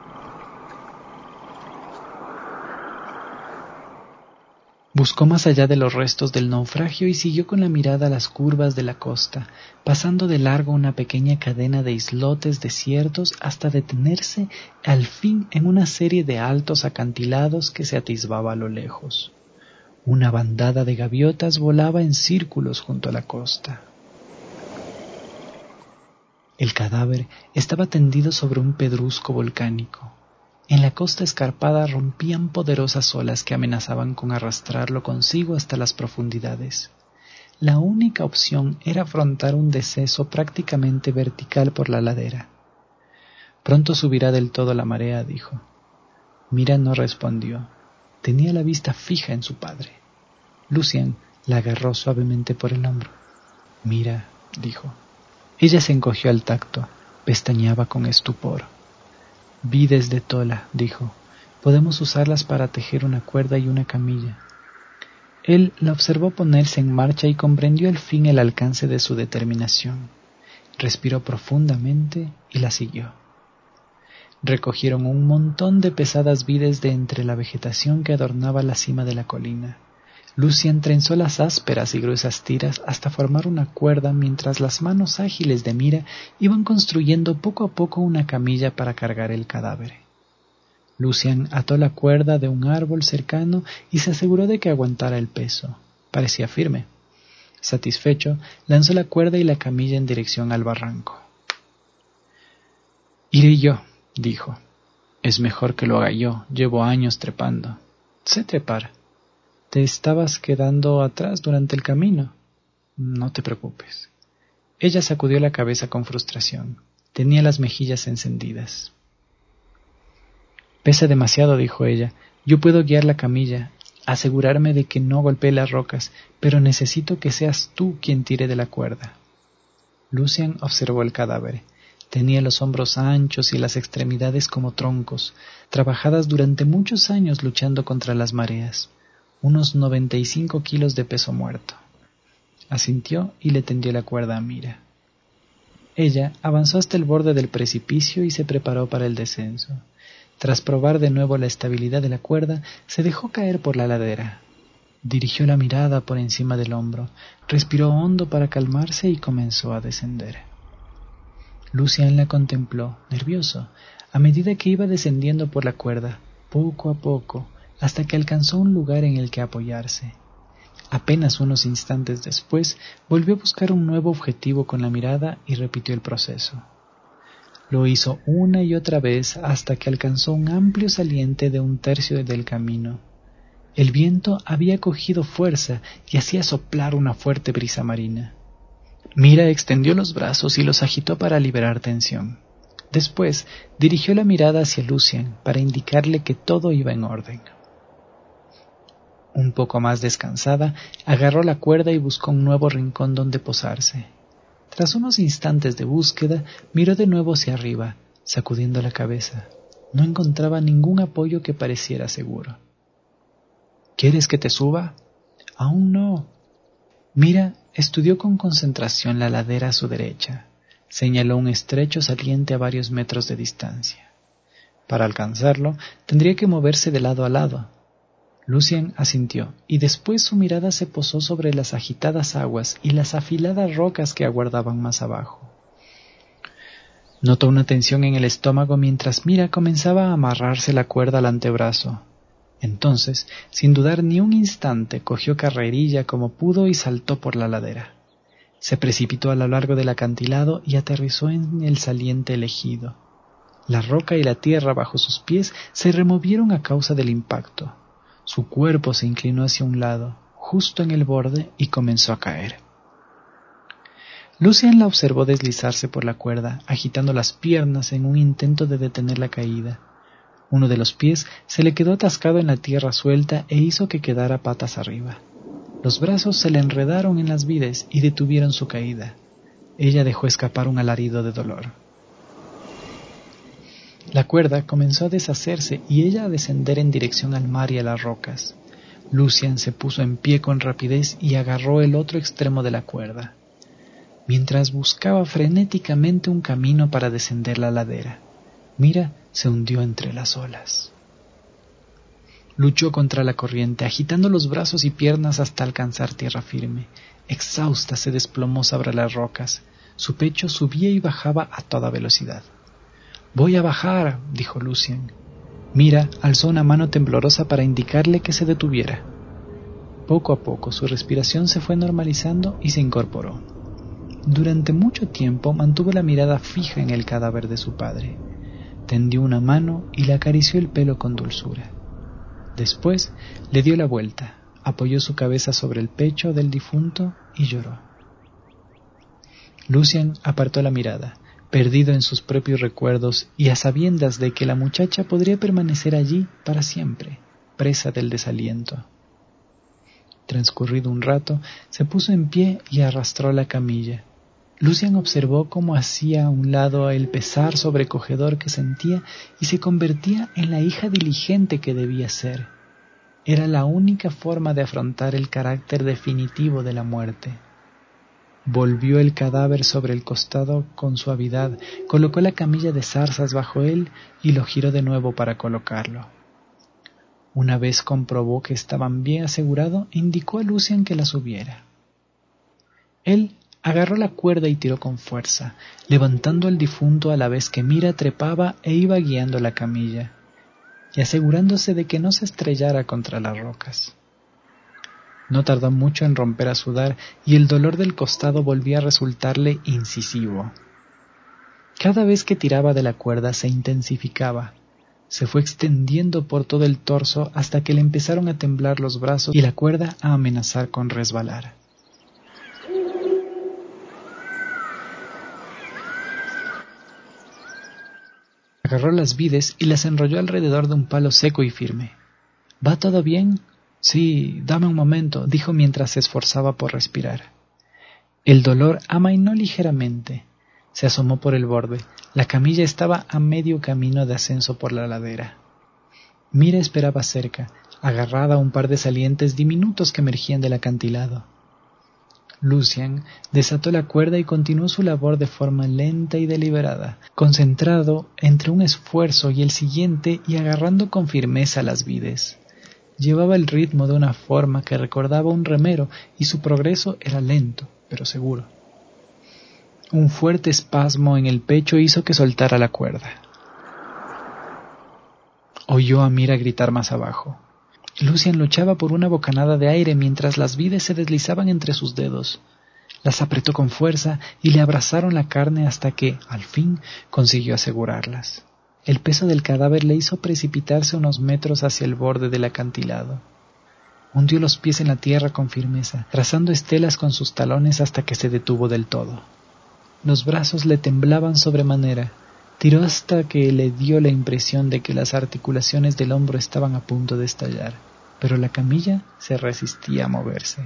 Buscó más allá de los restos del naufragio y siguió con la mirada las curvas de la costa, pasando de largo una pequeña cadena de islotes desiertos hasta detenerse al fin en una serie de altos acantilados que se atisbaba a lo lejos. Una bandada de gaviotas volaba en círculos junto a la costa. El cadáver estaba tendido sobre un pedrusco volcánico. En la costa escarpada rompían poderosas olas que amenazaban con arrastrarlo consigo hasta las profundidades. La única opción era afrontar un deceso prácticamente vertical por la ladera. Pronto subirá del todo la marea, dijo. Mira no respondió. Tenía la vista fija en su padre. Lucien la agarró suavemente por el hombro. Mira, dijo. Ella se encogió al tacto, pestañeaba con estupor. Vides de tola, dijo. Podemos usarlas para tejer una cuerda y una camilla. Él la observó ponerse en marcha y comprendió al fin el alcance de su determinación. Respiró profundamente y la siguió. Recogieron un montón de pesadas vides de entre la vegetación que adornaba la cima de la colina. Lucien trenzó las ásperas y gruesas tiras hasta formar una cuerda mientras las manos ágiles de Mira iban construyendo poco a poco una camilla para cargar el cadáver. Lucien ató la cuerda de un árbol cercano y se aseguró de que aguantara el peso. Parecía firme. Satisfecho, lanzó la cuerda y la camilla en dirección al barranco. «Iré yo», dijo. «Es mejor que lo haga yo, llevo años trepando». «Sé trepar». «¿Te estabas quedando atrás durante el camino?» «No te preocupes». Ella sacudió la cabeza con frustración. Tenía las mejillas encendidas. «Pesa demasiado», dijo ella. «Yo puedo guiar la camilla, asegurarme de que no golpee las rocas, pero necesito que seas tú quien tire de la cuerda». Lucian observó el cadáver. Tenía los hombros anchos y las extremidades como troncos, trabajadas durante muchos años luchando contra las mareas. Unos noventa y cinco kilos de peso muerto. Asintió y le tendió la cuerda a Mira. Ella avanzó hasta el borde del precipicio y se preparó para el descenso. Tras probar de nuevo la estabilidad de la cuerda, se dejó caer por la ladera. Dirigió la mirada por encima del hombro, respiró hondo para calmarse y comenzó a descender. Lucian la contempló, nervioso, a medida que iba descendiendo por la cuerda, poco a poco, hasta que alcanzó un lugar en el que apoyarse. Apenas unos instantes después, volvió a buscar un nuevo objetivo con la mirada y repitió el proceso. Lo hizo una y otra vez hasta que alcanzó un amplio saliente de un tercio del camino. El viento había cogido fuerza y hacía soplar una fuerte brisa marina. Mira extendió los brazos y los agitó para liberar tensión. Después dirigió la mirada hacia Lucian para indicarle que todo iba en orden. Un poco más descansada, agarró la cuerda y buscó un nuevo rincón donde posarse. Tras unos instantes de búsqueda, miró de nuevo hacia arriba, sacudiendo la cabeza. No encontraba ningún apoyo que pareciera seguro. ¿Quieres que te suba? Aún no. Mira estudió con concentración la ladera a su derecha. Señaló un estrecho saliente a varios metros de distancia. Para alcanzarlo, tendría que moverse de lado a lado. Lucian asintió, y después su mirada se posó sobre las agitadas aguas y las afiladas rocas que aguardaban más abajo. Notó una tensión en el estómago mientras Mira comenzaba a amarrarse la cuerda al antebrazo. Entonces, sin dudar ni un instante, cogió carrerilla como pudo y saltó por la ladera. Se precipitó a lo largo del acantilado y aterrizó en el saliente elegido. La roca y la tierra bajo sus pies se removieron a causa del impacto. Su cuerpo se inclinó hacia un lado, justo en el borde, y comenzó a caer. Lucian la observó deslizarse por la cuerda, agitando las piernas en un intento de detener la caída. Uno de los pies se le quedó atascado en la tierra suelta e hizo que quedara patas arriba. Los brazos se le enredaron en las vides y detuvieron su caída. Ella dejó escapar un alarido de dolor. La cuerda comenzó a deshacerse y ella a descender en dirección al mar y a las rocas. Lucian se puso en pie con rapidez y agarró el otro extremo de la cuerda, mientras buscaba frenéticamente un camino para descender la ladera. Mira se hundió entre las olas. Luchó contra la corriente, agitando los brazos y piernas hasta alcanzar tierra firme. Exhausta se desplomó sobre las rocas. Su pecho subía y bajaba a toda velocidad. «Voy a bajar», dijo Lucian. Mira alzó una mano temblorosa para indicarle que se detuviera. Poco a poco su respiración se fue normalizando y se incorporó. Durante mucho tiempo mantuvo la mirada fija en el cadáver de su padre. Tendió una mano y le acarició el pelo con dulzura. Después le dio la vuelta, apoyó su cabeza sobre el pecho del difunto y lloró. Lucian apartó la mirada, perdido en sus propios recuerdos y a sabiendas de que la muchacha podría permanecer allí para siempre, presa del desaliento. Transcurrido un rato, se puso en pie y arrastró la camilla. Lucian observó cómo hacía a un lado el pesar sobrecogedor que sentía y se convertía en la hija diligente que debía ser. Era la única forma de afrontar el carácter definitivo de la muerte. Volvió el cadáver sobre el costado con suavidad, colocó la camilla de zarzas bajo él y lo giró de nuevo para colocarlo. Una vez comprobó que estaban bien asegurados, indicó a Lucian que la subiera. Él agarró la cuerda y tiró con fuerza, levantando al difunto a la vez que Mira trepaba e iba guiando la camilla, y asegurándose de que no se estrellara contra las rocas. No tardó mucho en romper a sudar y el dolor del costado volvía a resultarle incisivo. Cada vez que tiraba de la cuerda se intensificaba, se fue extendiendo por todo el torso hasta que le empezaron a temblar los brazos y la cuerda a amenazar con resbalar. Agarró las vides y las enrolló alrededor de un palo seco y firme. ¿Va todo bien? Sí, dame un momento, dijo mientras se esforzaba por respirar. El dolor amainó ligeramente. Se asomó por el borde. La camilla estaba a medio camino de ascenso por la ladera. Mira esperaba cerca, agarrada a un par de salientes diminutos que emergían del acantilado. Lucian desató la cuerda y continuó su labor de forma lenta y deliberada, concentrado entre un esfuerzo y el siguiente y agarrando con firmeza las vides. Llevaba el ritmo de una forma que recordaba un remero y su progreso era lento, pero seguro. Un fuerte espasmo en el pecho hizo que soltara la cuerda. Oyó a Mira gritar más abajo. Lucian luchaba por una bocanada de aire mientras las vides se deslizaban entre sus dedos. Las apretó con fuerza y le abrazaron la carne hasta que, al fin, consiguió asegurarlas. El peso del cadáver le hizo precipitarse unos metros hacia el borde del acantilado. Hundió los pies en la tierra con firmeza, trazando estelas con sus talones hasta que se detuvo del todo. Los brazos le temblaban sobremanera. Tiró hasta que le dio la impresión de que las articulaciones del hombro estaban a punto de estallar, pero la camilla se resistía a moverse.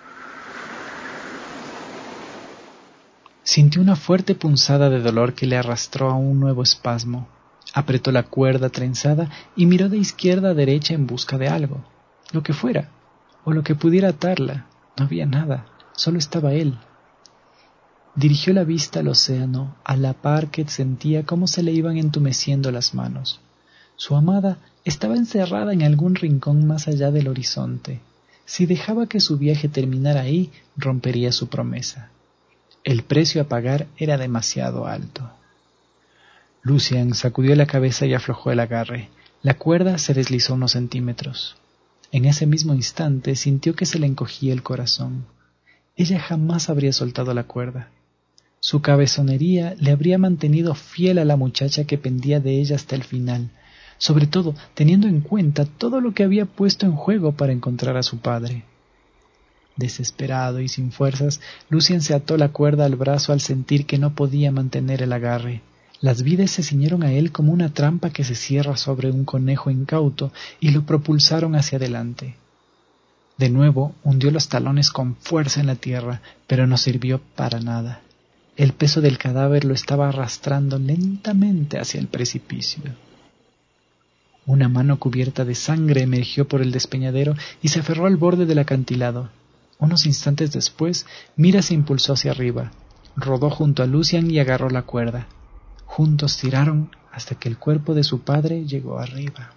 Sintió una fuerte punzada de dolor que le arrastró a un nuevo espasmo. Apretó la cuerda trenzada y miró de izquierda a derecha en busca de algo, lo que fuera, o lo que pudiera atarla. No había nada, solo estaba él. Dirigió la vista al océano, a la par que sentía cómo se le iban entumeciendo las manos. Su amada estaba encerrada en algún rincón más allá del horizonte. Si dejaba que su viaje terminara ahí, rompería su promesa. El precio a pagar era demasiado alto. Lucian sacudió la cabeza y aflojó el agarre. La cuerda se deslizó unos centímetros. En ese mismo instante sintió que se le encogía el corazón. Ella jamás habría soltado la cuerda. Su cabezonería le habría mantenido fiel a la muchacha que pendía de ella hasta el final, sobre todo teniendo en cuenta todo lo que había puesto en juego para encontrar a su padre. Desesperado y sin fuerzas, Lucian se ató la cuerda al brazo al sentir que no podía mantener el agarre. Las vides se ciñeron a él como una trampa que se cierra sobre un conejo incauto y lo propulsaron hacia adelante. De nuevo hundió los talones con fuerza en la tierra, pero no sirvió para nada. El peso del cadáver lo estaba arrastrando lentamente hacia el precipicio. Una mano cubierta de sangre emergió por el despeñadero y se aferró al borde del acantilado. Unos instantes después, Mira se impulsó hacia arriba, rodó junto a Lucian y agarró la cuerda. Juntos tiraron hasta que el cuerpo de su padre llegó arriba.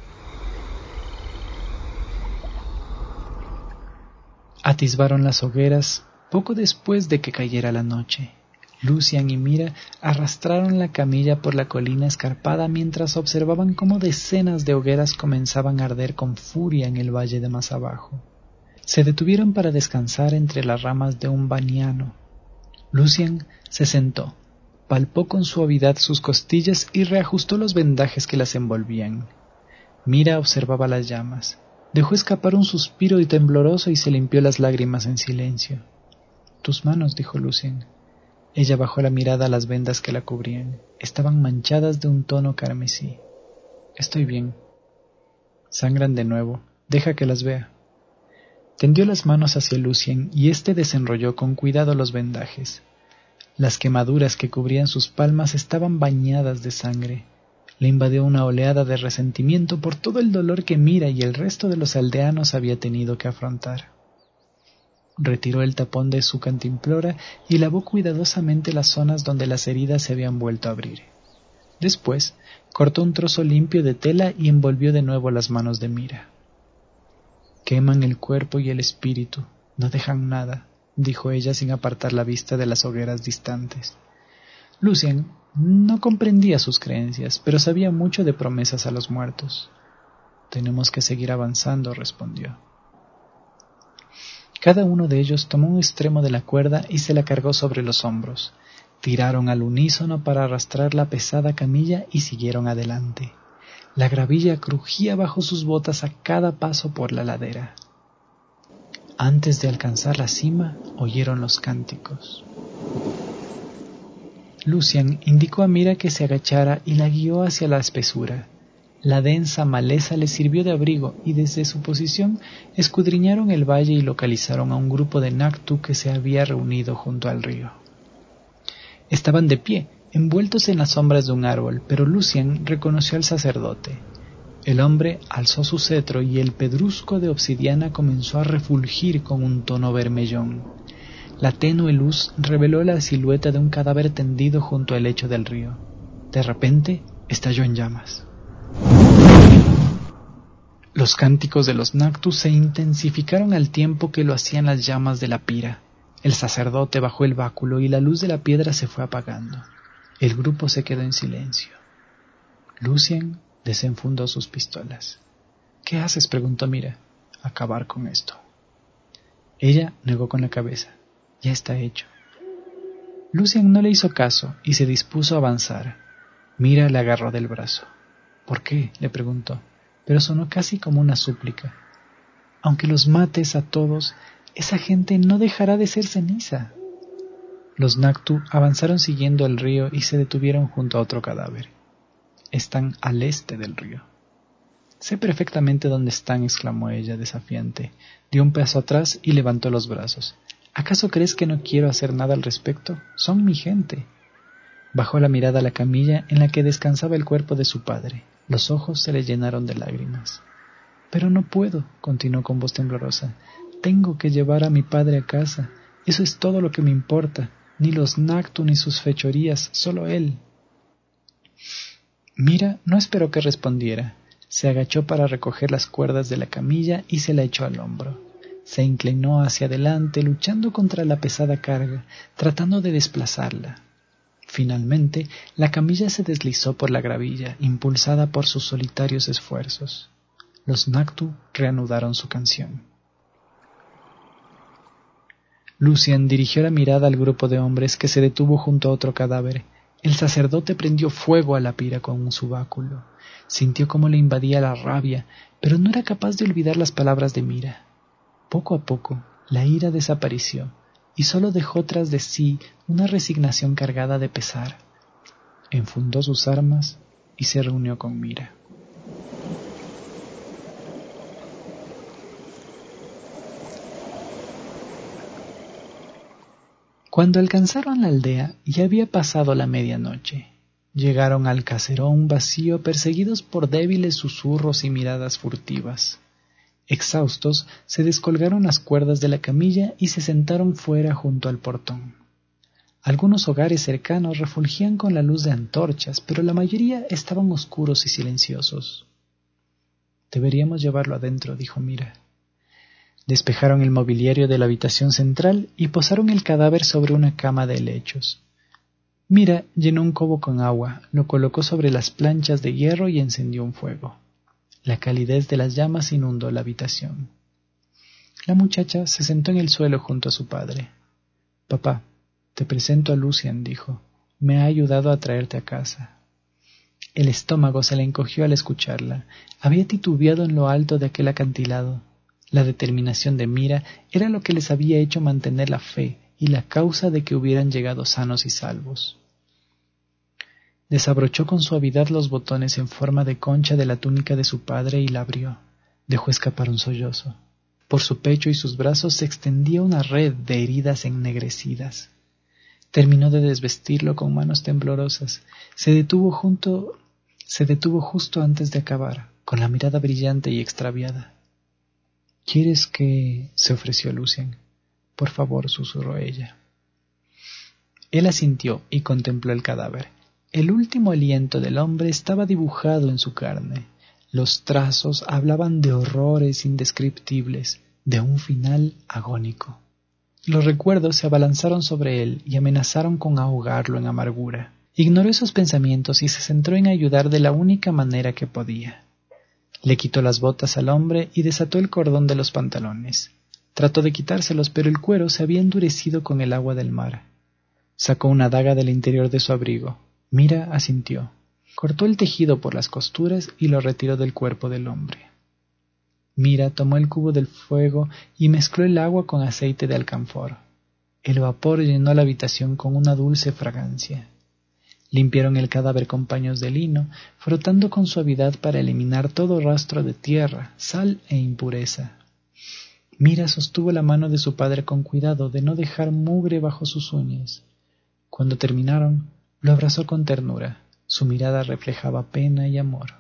Atisbaron las hogueras poco después de que cayera la noche. Lucian y Mira arrastraron la camilla por la colina escarpada mientras observaban cómo decenas de hogueras comenzaban a arder con furia en el valle de más abajo. Se detuvieron para descansar entre las ramas de un baniano. Lucian se sentó, palpó con suavidad sus costillas y reajustó los vendajes que las envolvían. Mira observaba las llamas. Dejó escapar un suspiro y tembloroso y se limpió las lágrimas en silencio. «Tus manos», dijo Lucian. Ella bajó la mirada a las vendas que la cubrían. Estaban manchadas de un tono carmesí. «Estoy bien». «Sangran de nuevo. Deja que las vea». Tendió las manos hacia Lucian y éste desenrolló con cuidado los vendajes. Las quemaduras que cubrían sus palmas estaban bañadas de sangre. Le invadió una oleada de resentimiento por todo el dolor que Mira y el resto de los aldeanos había tenido que afrontar. Retiró el tapón de su cantimplora y lavó cuidadosamente las zonas donde las heridas se habían vuelto a abrir. Después, cortó un trozo limpio de tela y envolvió de nuevo las manos de Mira. «Queman el cuerpo y el espíritu, no dejan nada», dijo ella sin apartar la vista de las hogueras distantes. Lucian no comprendía sus creencias, pero sabía mucho de promesas a los muertos. «Tenemos que seguir avanzando», respondió. Cada uno de ellos tomó un extremo de la cuerda y se la cargó sobre los hombros. Tiraron al unísono para arrastrar la pesada camilla y siguieron adelante. La gravilla crujía bajo sus botas a cada paso por la ladera. Antes de alcanzar la cima, oyeron los cánticos. Lucian indicó a Mira que se agachara y la guió hacia la espesura. La densa maleza les sirvió de abrigo y desde su posición escudriñaron el valle y localizaron a un grupo de Naktu que se había reunido junto al río. Estaban de pie, envueltos en las sombras de un árbol, pero Lucian reconoció al sacerdote. El hombre alzó su cetro y el pedrusco de obsidiana comenzó a refulgir con un tono vermellón. La tenue luz reveló la silueta de un cadáver tendido junto al lecho del río. De repente, estalló en llamas. Los cánticos de los Naktu se intensificaron al tiempo que lo hacían las llamas de la pira. El sacerdote bajó el báculo y la luz de la piedra se fue apagando. El grupo se quedó en silencio. Lucian desenfundó sus pistolas. ¿Qué haces?, preguntó Mira. Acabar con esto. Ella negó con la cabeza. Ya está hecho. Lucian no le hizo caso y se dispuso a avanzar. Mira le agarró del brazo. ¿Por qué?, le preguntó, pero sonó casi como una súplica. Aunque los mates a todos, esa gente no dejará de ser ceniza. Los Naktu avanzaron siguiendo el río y se detuvieron junto a otro cadáver. Están al este del río. Sé perfectamente dónde están, exclamó ella, desafiante. Dio un paso atrás y levantó los brazos. ¿Acaso crees que no quiero hacer nada al respecto? Son mi gente. Bajó la mirada a la camilla en la que descansaba el cuerpo de su padre. Los ojos se le llenaron de lágrimas. Pero no puedo, continuó con voz temblorosa. Tengo que llevar a mi padre a casa. Eso es todo lo que me importa. Ni los Naktu ni sus fechorías, solo él. Mira no esperó que respondiera. Se agachó para recoger las cuerdas de la camilla y se la echó al hombro. Se inclinó hacia adelante, luchando contra la pesada carga, tratando de desplazarla. Finalmente, la camilla se deslizó por la gravilla, impulsada por sus solitarios esfuerzos. Los Naktu reanudaron su canción. Lucian dirigió la mirada al grupo de hombres que se detuvo junto a otro cadáver. El sacerdote prendió fuego a la pira con su báculo. Sintió cómo le invadía la rabia, pero no era capaz de olvidar las palabras de Mira. Poco a poco, la ira desapareció y solo dejó tras de sí una resignación cargada de pesar. Enfundó sus armas y se reunió con Mira. Cuando alcanzaron la aldea, ya había pasado la medianoche. Llegaron al caserón vacío perseguidos por débiles susurros y miradas furtivas. Exhaustos, se descolgaron las cuerdas de la camilla y se sentaron fuera junto al portón. Algunos hogares cercanos refulgían con la luz de antorchas, pero la mayoría estaban oscuros y silenciosos. «Deberíamos llevarlo adentro», dijo Mira. Despejaron el mobiliario de la habitación central y posaron el cadáver sobre una cama de helechos. Mira llenó un cobo con agua, lo colocó sobre las planchas de hierro y encendió un fuego. La calidez de las llamas inundó la habitación. La muchacha se sentó en el suelo junto a su padre. «Papá, te presento a Lucian», dijo. «Me ha ayudado a traerte a casa». El estómago se le encogió al escucharla. Había titubeado en lo alto de aquel acantilado. La determinación de Mira era lo que les había hecho mantener la fe y la causa de que hubieran llegado sanos y salvos. Desabrochó con suavidad los botones en forma de concha de la túnica de su padre y la abrió. Dejó escapar un sollozo. Por su pecho y sus brazos se extendía una red de heridas ennegrecidas. Terminó de desvestirlo con manos temblorosas. Se detuvo junto, se detuvo justo antes de acabar, con la mirada brillante y extraviada. «¿Quieres que...?» se ofreció Lucian. «Por favor», susurró ella. Él asintió y contempló el cadáver. El último aliento del hombre estaba dibujado en su carne. Los trazos hablaban de horrores indescriptibles, de un final agónico. Los recuerdos se abalanzaron sobre él y amenazaron con ahogarlo en amargura. Ignoró esos pensamientos y se centró en ayudar de la única manera que podía. Le quitó las botas al hombre y desató el cordón de los pantalones. Trató de quitárselos, pero el cuero se había endurecido con el agua del mar. Sacó una daga del interior de su abrigo. Mira asintió. Cortó el tejido por las costuras y lo retiró del cuerpo del hombre. Mira tomó el cubo del fuego y mezcló el agua con aceite de alcanfor. El vapor llenó la habitación con una dulce fragancia. Limpiaron el cadáver con paños de lino, frotando con suavidad para eliminar todo rastro de tierra, sal e impureza. Mira sostuvo la mano de su padre con cuidado de no dejar mugre bajo sus uñas. Cuando terminaron, lo abrazó con ternura. Su mirada reflejaba pena y amor.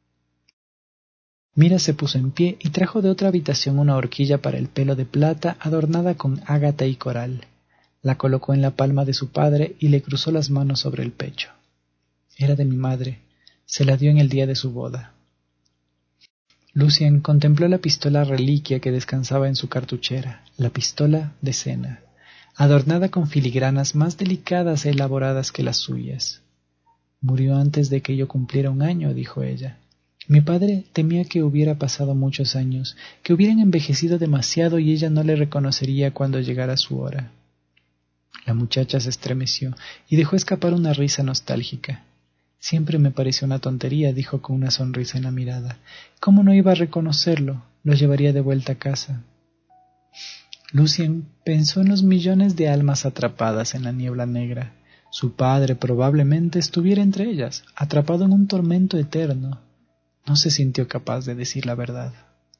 Mira se puso en pie y trajo de otra habitación una horquilla para el pelo de plata adornada con ágata y coral. La colocó en la palma de su padre y le cruzó las manos sobre el pecho. Era de mi madre. Se la dio en el día de su boda. Lucien contempló la pistola reliquia que descansaba en su cartuchera, la pistola de Sena, adornada con filigranas más delicadas e elaboradas que las suyas. Murió antes de que yo cumpliera un año, dijo ella. Mi padre temía que hubiera pasado muchos años, que hubieran envejecido demasiado y ella no le reconocería cuando llegara su hora. La muchacha se estremeció y dejó escapar una risa nostálgica. Siempre me pareció una tontería, dijo con una sonrisa en la mirada. ¿Cómo no iba a reconocerlo? Lo llevaría de vuelta a casa. Lucien pensó en los millones de almas atrapadas en la niebla negra. Su padre probablemente estuviera entre ellas, atrapado en un tormento eterno. No se sintió capaz de decir la verdad.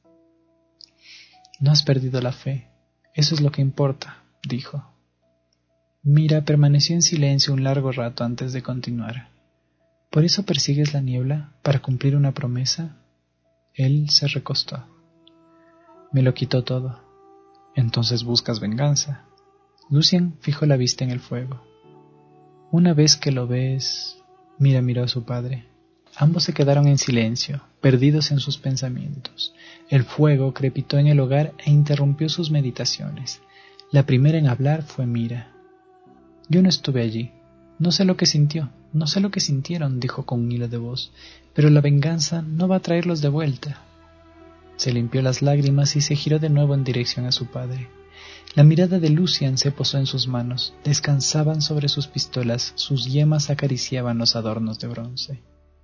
No has perdido la fe. Eso es lo que importa, dijo. Mira permaneció en silencio un largo rato antes de continuar. ¿Por eso persigues la niebla? ¿Para cumplir una promesa? Él se recostó. Me lo quitó todo. Entonces buscas venganza. Lucien fijó la vista en el fuego. Una vez que lo ves... Mira miró a su padre. Ambos se quedaron en silencio, perdidos en sus pensamientos. El fuego crepitó en el hogar e interrumpió sus meditaciones. La primera en hablar fue Mira. Yo no estuve allí. No sé lo que sintió, no sé lo que sintieron, dijo con un hilo de voz, pero la venganza no va a traerlos de vuelta. Se limpió las lágrimas y se giró de nuevo en dirección a su padre. La mirada de Lucien se posó en sus manos, descansaban sobre sus pistolas, sus yemas acariciaban los adornos de bronce.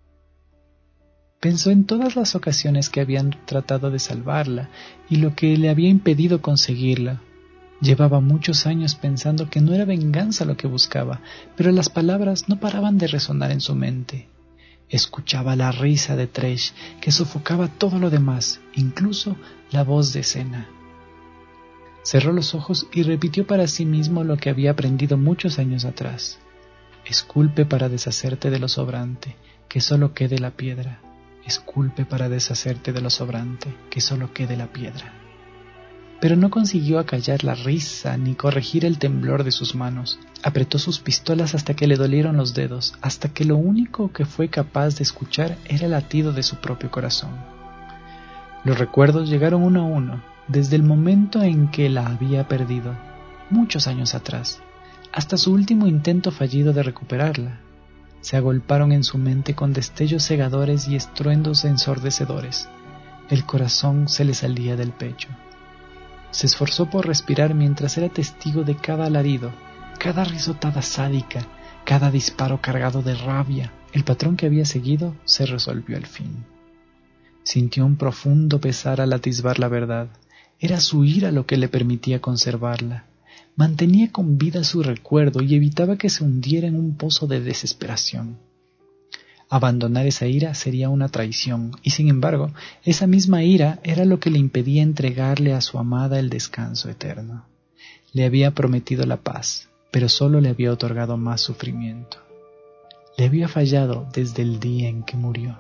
Pensó en todas las ocasiones que habían tratado de salvarla y lo que le había impedido conseguirla. Llevaba muchos años pensando que no era venganza lo que buscaba, pero las palabras no paraban de resonar en su mente. Escuchaba la risa de Tresh, que sofocaba todo lo demás, incluso la voz de Sena. Cerró los ojos y repitió para sí mismo lo que había aprendido muchos años atrás. Esculpe para deshacerte de lo sobrante, que solo quede la piedra. Esculpe para deshacerte de lo sobrante, que solo quede la piedra. Pero no consiguió acallar la risa ni corregir el temblor de sus manos. Apretó sus pistolas hasta que le dolieron los dedos, hasta que lo único que fue capaz de escuchar era el latido de su propio corazón. Los recuerdos llegaron uno a uno, desde el momento en que la había perdido, muchos años atrás, hasta su último intento fallido de recuperarla. Se agolparon en su mente con destellos cegadores y estruendos ensordecedores. El corazón se le salía del pecho. Se esforzó por respirar mientras era testigo de cada alarido, cada risotada sádica, cada disparo cargado de rabia. El patrón que había seguido se resolvió al fin. Sintió un profundo pesar al atisbar la verdad. Era su ira lo que le permitía conservarla. Mantenía con vida su recuerdo y evitaba que se hundiera en un pozo de desesperación. Abandonar esa ira sería una traición, y sin embargo, esa misma ira era lo que le impedía entregarle a su amada el descanso eterno. Le había prometido la paz, pero solo le había otorgado más sufrimiento. Le había fallado desde el día en que murió.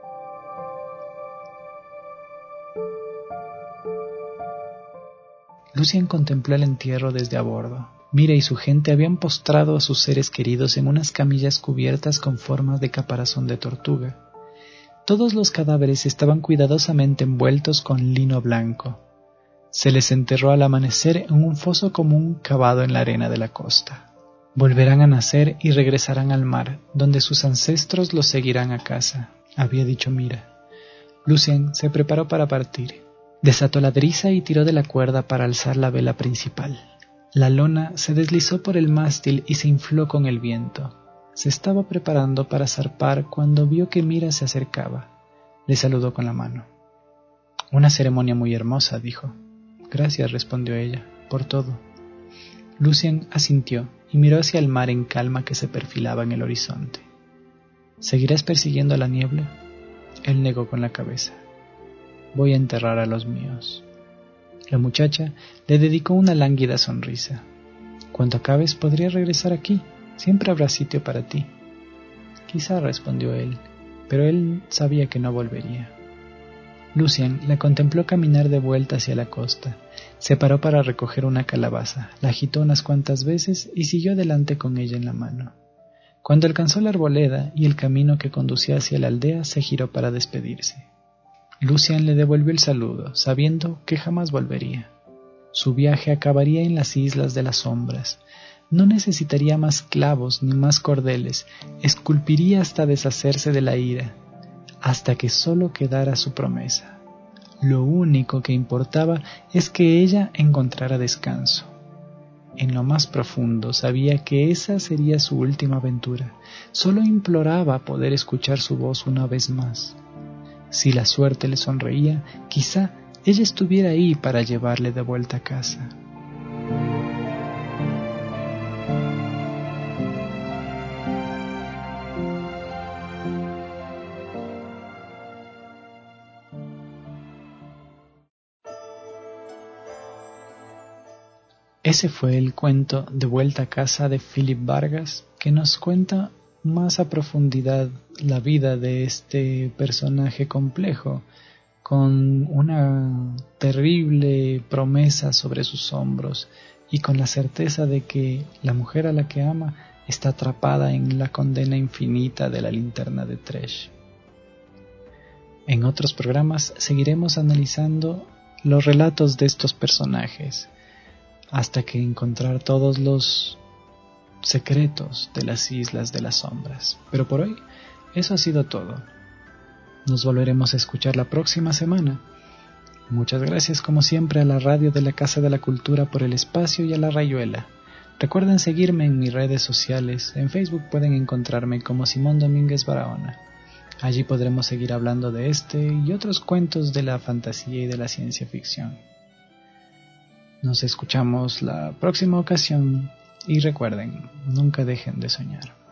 Lucien contempló el entierro desde a bordo. Mira y su gente habían postrado a sus seres queridos en unas camillas cubiertas con formas de caparazón de tortuga. Todos los cadáveres estaban cuidadosamente envueltos con lino blanco. Se les enterró al amanecer en un foso común cavado en la arena de la costa. Volverán a nacer y regresarán al mar, donde sus ancestros los seguirán a casa, había dicho Mira. Lucien se preparó para partir. Desató la driza y tiró de la cuerda para alzar la vela principal. La lona se deslizó por el mástil y se infló con el viento. Se estaba preparando para zarpar cuando vio que Mira se acercaba. Le saludó con la mano. «Una ceremonia muy hermosa», dijo. «Gracias», respondió ella, «por todo». Lucien asintió y miró hacia el mar en calma que se perfilaba en el horizonte. ¿Seguirás persiguiendo la niebla? Él negó con la cabeza. Voy a enterrar a los míos. La muchacha le dedicó una lánguida sonrisa. Cuando acabes podría regresar aquí. Siempre habrá sitio para ti. Quizá, respondió él, pero él sabía que no volvería. Lucian la contempló caminar de vuelta hacia la costa. Se paró para recoger una calabaza, la agitó unas cuantas veces y siguió adelante con ella en la mano. Cuando alcanzó la arboleda y el camino que conducía hacia la aldea, se giró para despedirse. Lucian le devolvió el saludo, sabiendo que jamás volvería. Su viaje acabaría en las Islas de las Sombras. No necesitaría más clavos ni más cordeles, esculpiría hasta deshacerse de la ira, hasta que solo quedara su promesa. Lo único que importaba es que ella encontrara descanso. En lo más profundo sabía que esa sería su última aventura. Solo imploraba poder escuchar su voz una vez más. Si la suerte le sonreía, quizá ella estuviera ahí para llevarle de vuelta a casa. Ese fue el cuento De vuelta a casa de Philip Vargas, que nos cuenta más a profundidad la vida de este personaje complejo, con una terrible promesa sobre sus hombros y con la certeza de que la mujer a la que ama está atrapada en la condena infinita de la linterna de Tresh. En otros programas seguiremos analizando los relatos de estos personajes, hasta que encontrar todos los secretos de las Islas de las Sombras. Pero por hoy, eso ha sido todo. Nos volveremos a escuchar la próxima semana. Muchas gracias como siempre a la radio de la Casa de la Cultura por el espacio y a la Rayuela. Recuerden seguirme en mis redes sociales. En Facebook pueden encontrarme como Simón Domínguez Barahona. Allí podremos seguir hablando de este y otros cuentos de la fantasía y de la ciencia ficción. Nos escuchamos la próxima ocasión y recuerden, nunca dejen de soñar.